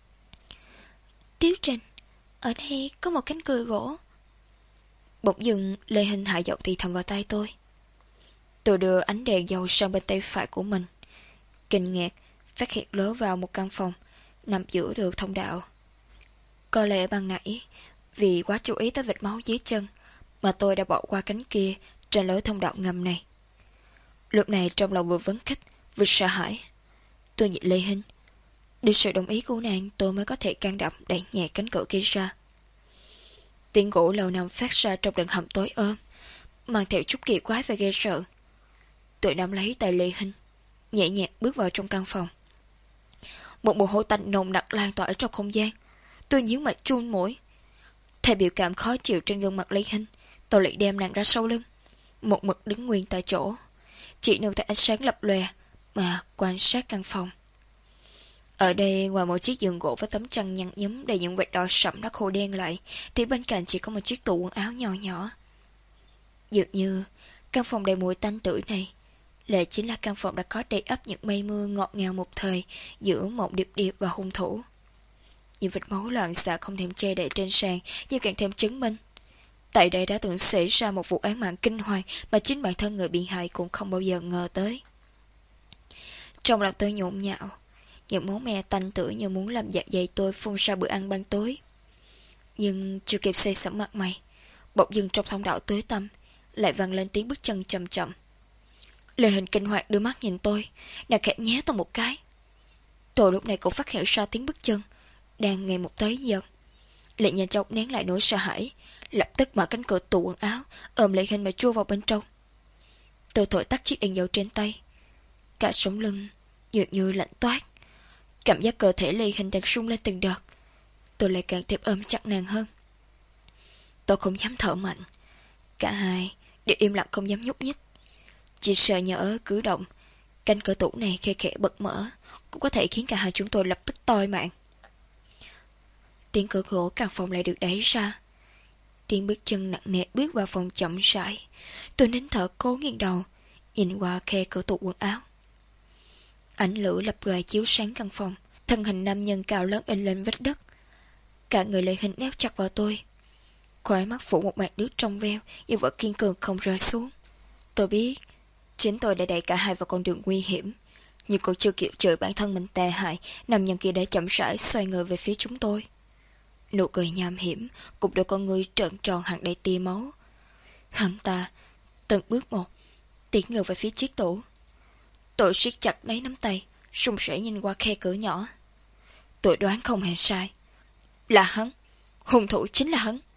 Tiếu Trình, ở đây có một cánh cửa gỗ. Bỗng dưng Lê Hình hạ giọng thì thầm vào tai tôi. Tôi đưa ánh đèn dầu sang bên tay phải của mình, kinh ngạc phát hiện lối vào một căn phòng nằm giữa đường thông đạo. Có lẽ ban nãy vì quá chú ý tới vệt máu dưới chân mà tôi đã bỏ qua cánh kia trên lối thông đạo ngầm này. Lúc này trong lòng vừa vấn khích vừa sợ hãi. Tôi nhìn Lê Hình, được sự đồng ý của nàng tôi mới có thể can đảm đẩy nhẹ cánh cửa kia ra. Tiếng gỗ lầu nằm phát ra trong đường hầm tối ôm, mang theo chút kỳ quái và ghê sợ. Tôi nắm lấy tay Lê Hình, nhẹ nhàng bước vào trong căn phòng. Một mùi hôi tanh nồng nặc lan tỏa trong không gian. Tôi nhíu mày chun mũi. Theo biểu cảm khó chịu trên gương mặt Lê Hình, tôi lại đem nàng ra sau lưng, một mực đứng nguyên tại chỗ, chỉ nương theo ánh sáng lập lòe mà quan sát căn phòng. Ở đây ngoài một chiếc giường gỗ với tấm chăn nhăn nhúm đầy những vệt đỏ sẫm đã khô đen lại, thì bên cạnh chỉ có một chiếc tủ quần áo nhỏ nhỏ. Dường như căn phòng đầy mùi tanh tưởi này lại chính là căn phòng đã có đầy ắp những mây mưa ngọt ngào một thời giữa Mộng Điệp Điệp và hung thủ. Những vệt máu loạn xạ không thèm che đậy trên sàn, nhưng càng thêm chứng minh tại đây đã từng xảy ra một vụ án mạng kinh hoàng mà chính bản thân người bị hại cũng không bao giờ ngờ tới. Trong lòng tôi nhộn nhạo, những máu me tanh tưởi như muốn làm dạ dày tôi phun ra bữa ăn ban tối. Nhưng chưa kịp xây sẩm mặt mày, bỗng dưng trong thông đạo tối tăm lại vang lên tiếng bước chân chậm chậm. Lê Hình kinh hoàng đưa mắt nhìn tôi, nàng khẽ nhé tôi một cái. Tôi lúc này cũng phát hiện ra tiếng bước chân đang ngày một tới dần, lại nhanh chóng nén lại nỗi sợ hãi, lập tức mở cánh cửa tủ quần áo, ôm Lê Hình mà chui vào bên trong. Tôi thổi tắt chiếc đèn dầu trên tay, cả sống lưng dường như lạnh toát. Cảm giác cơ thể Lê Hình đang rung lên từng đợt, tôi lại càng thêm ôm chặt nàng hơn. Tôi không dám thở mạnh, cả hai đều im lặng không dám nhúc nhích. Chỉ sợ nhỡ cử động, cánh cửa tủ này khe khẽ bật mở cũng có thể khiến cả hai chúng tôi lập tức toi mạng. Tiếng cửa gỗ căn phòng lại được đẩy ra, tiếng bước chân nặng nề bước vào phòng chậm rãi. Tôi nín thở cố nghiêng đầu nhìn qua khe cửa tủ quần áo. Ánh lửa lập lòe chiếu sáng căn phòng, thân hình nam nhân cao lớn in lên vách đất. Cả người Lê Hình ép chặt vào tôi, khóe mắt phủ một mạt nước trong veo nhưng vẫn kiên cường không rơi xuống. Tôi biết chính tôi đã đẩy cả hai vào con đường nguy hiểm, nhưng cũng chưa kịp chửi bản thân mình tệ hại, nam nhân kia đã chậm rãi xoay người về phía chúng tôi. Nụ cười nham hiểm, cùng đôi con ngươi trợn tròn hẳn đầy tia máu. Hắn ta từng bước một tiến ngược về phía chiếc tủ. Tôi siết chặt lấy nắm tay, sung sể nhìn qua khe cửa nhỏ. Tôi đoán không hề sai, là hắn, hung thủ chính là hắn.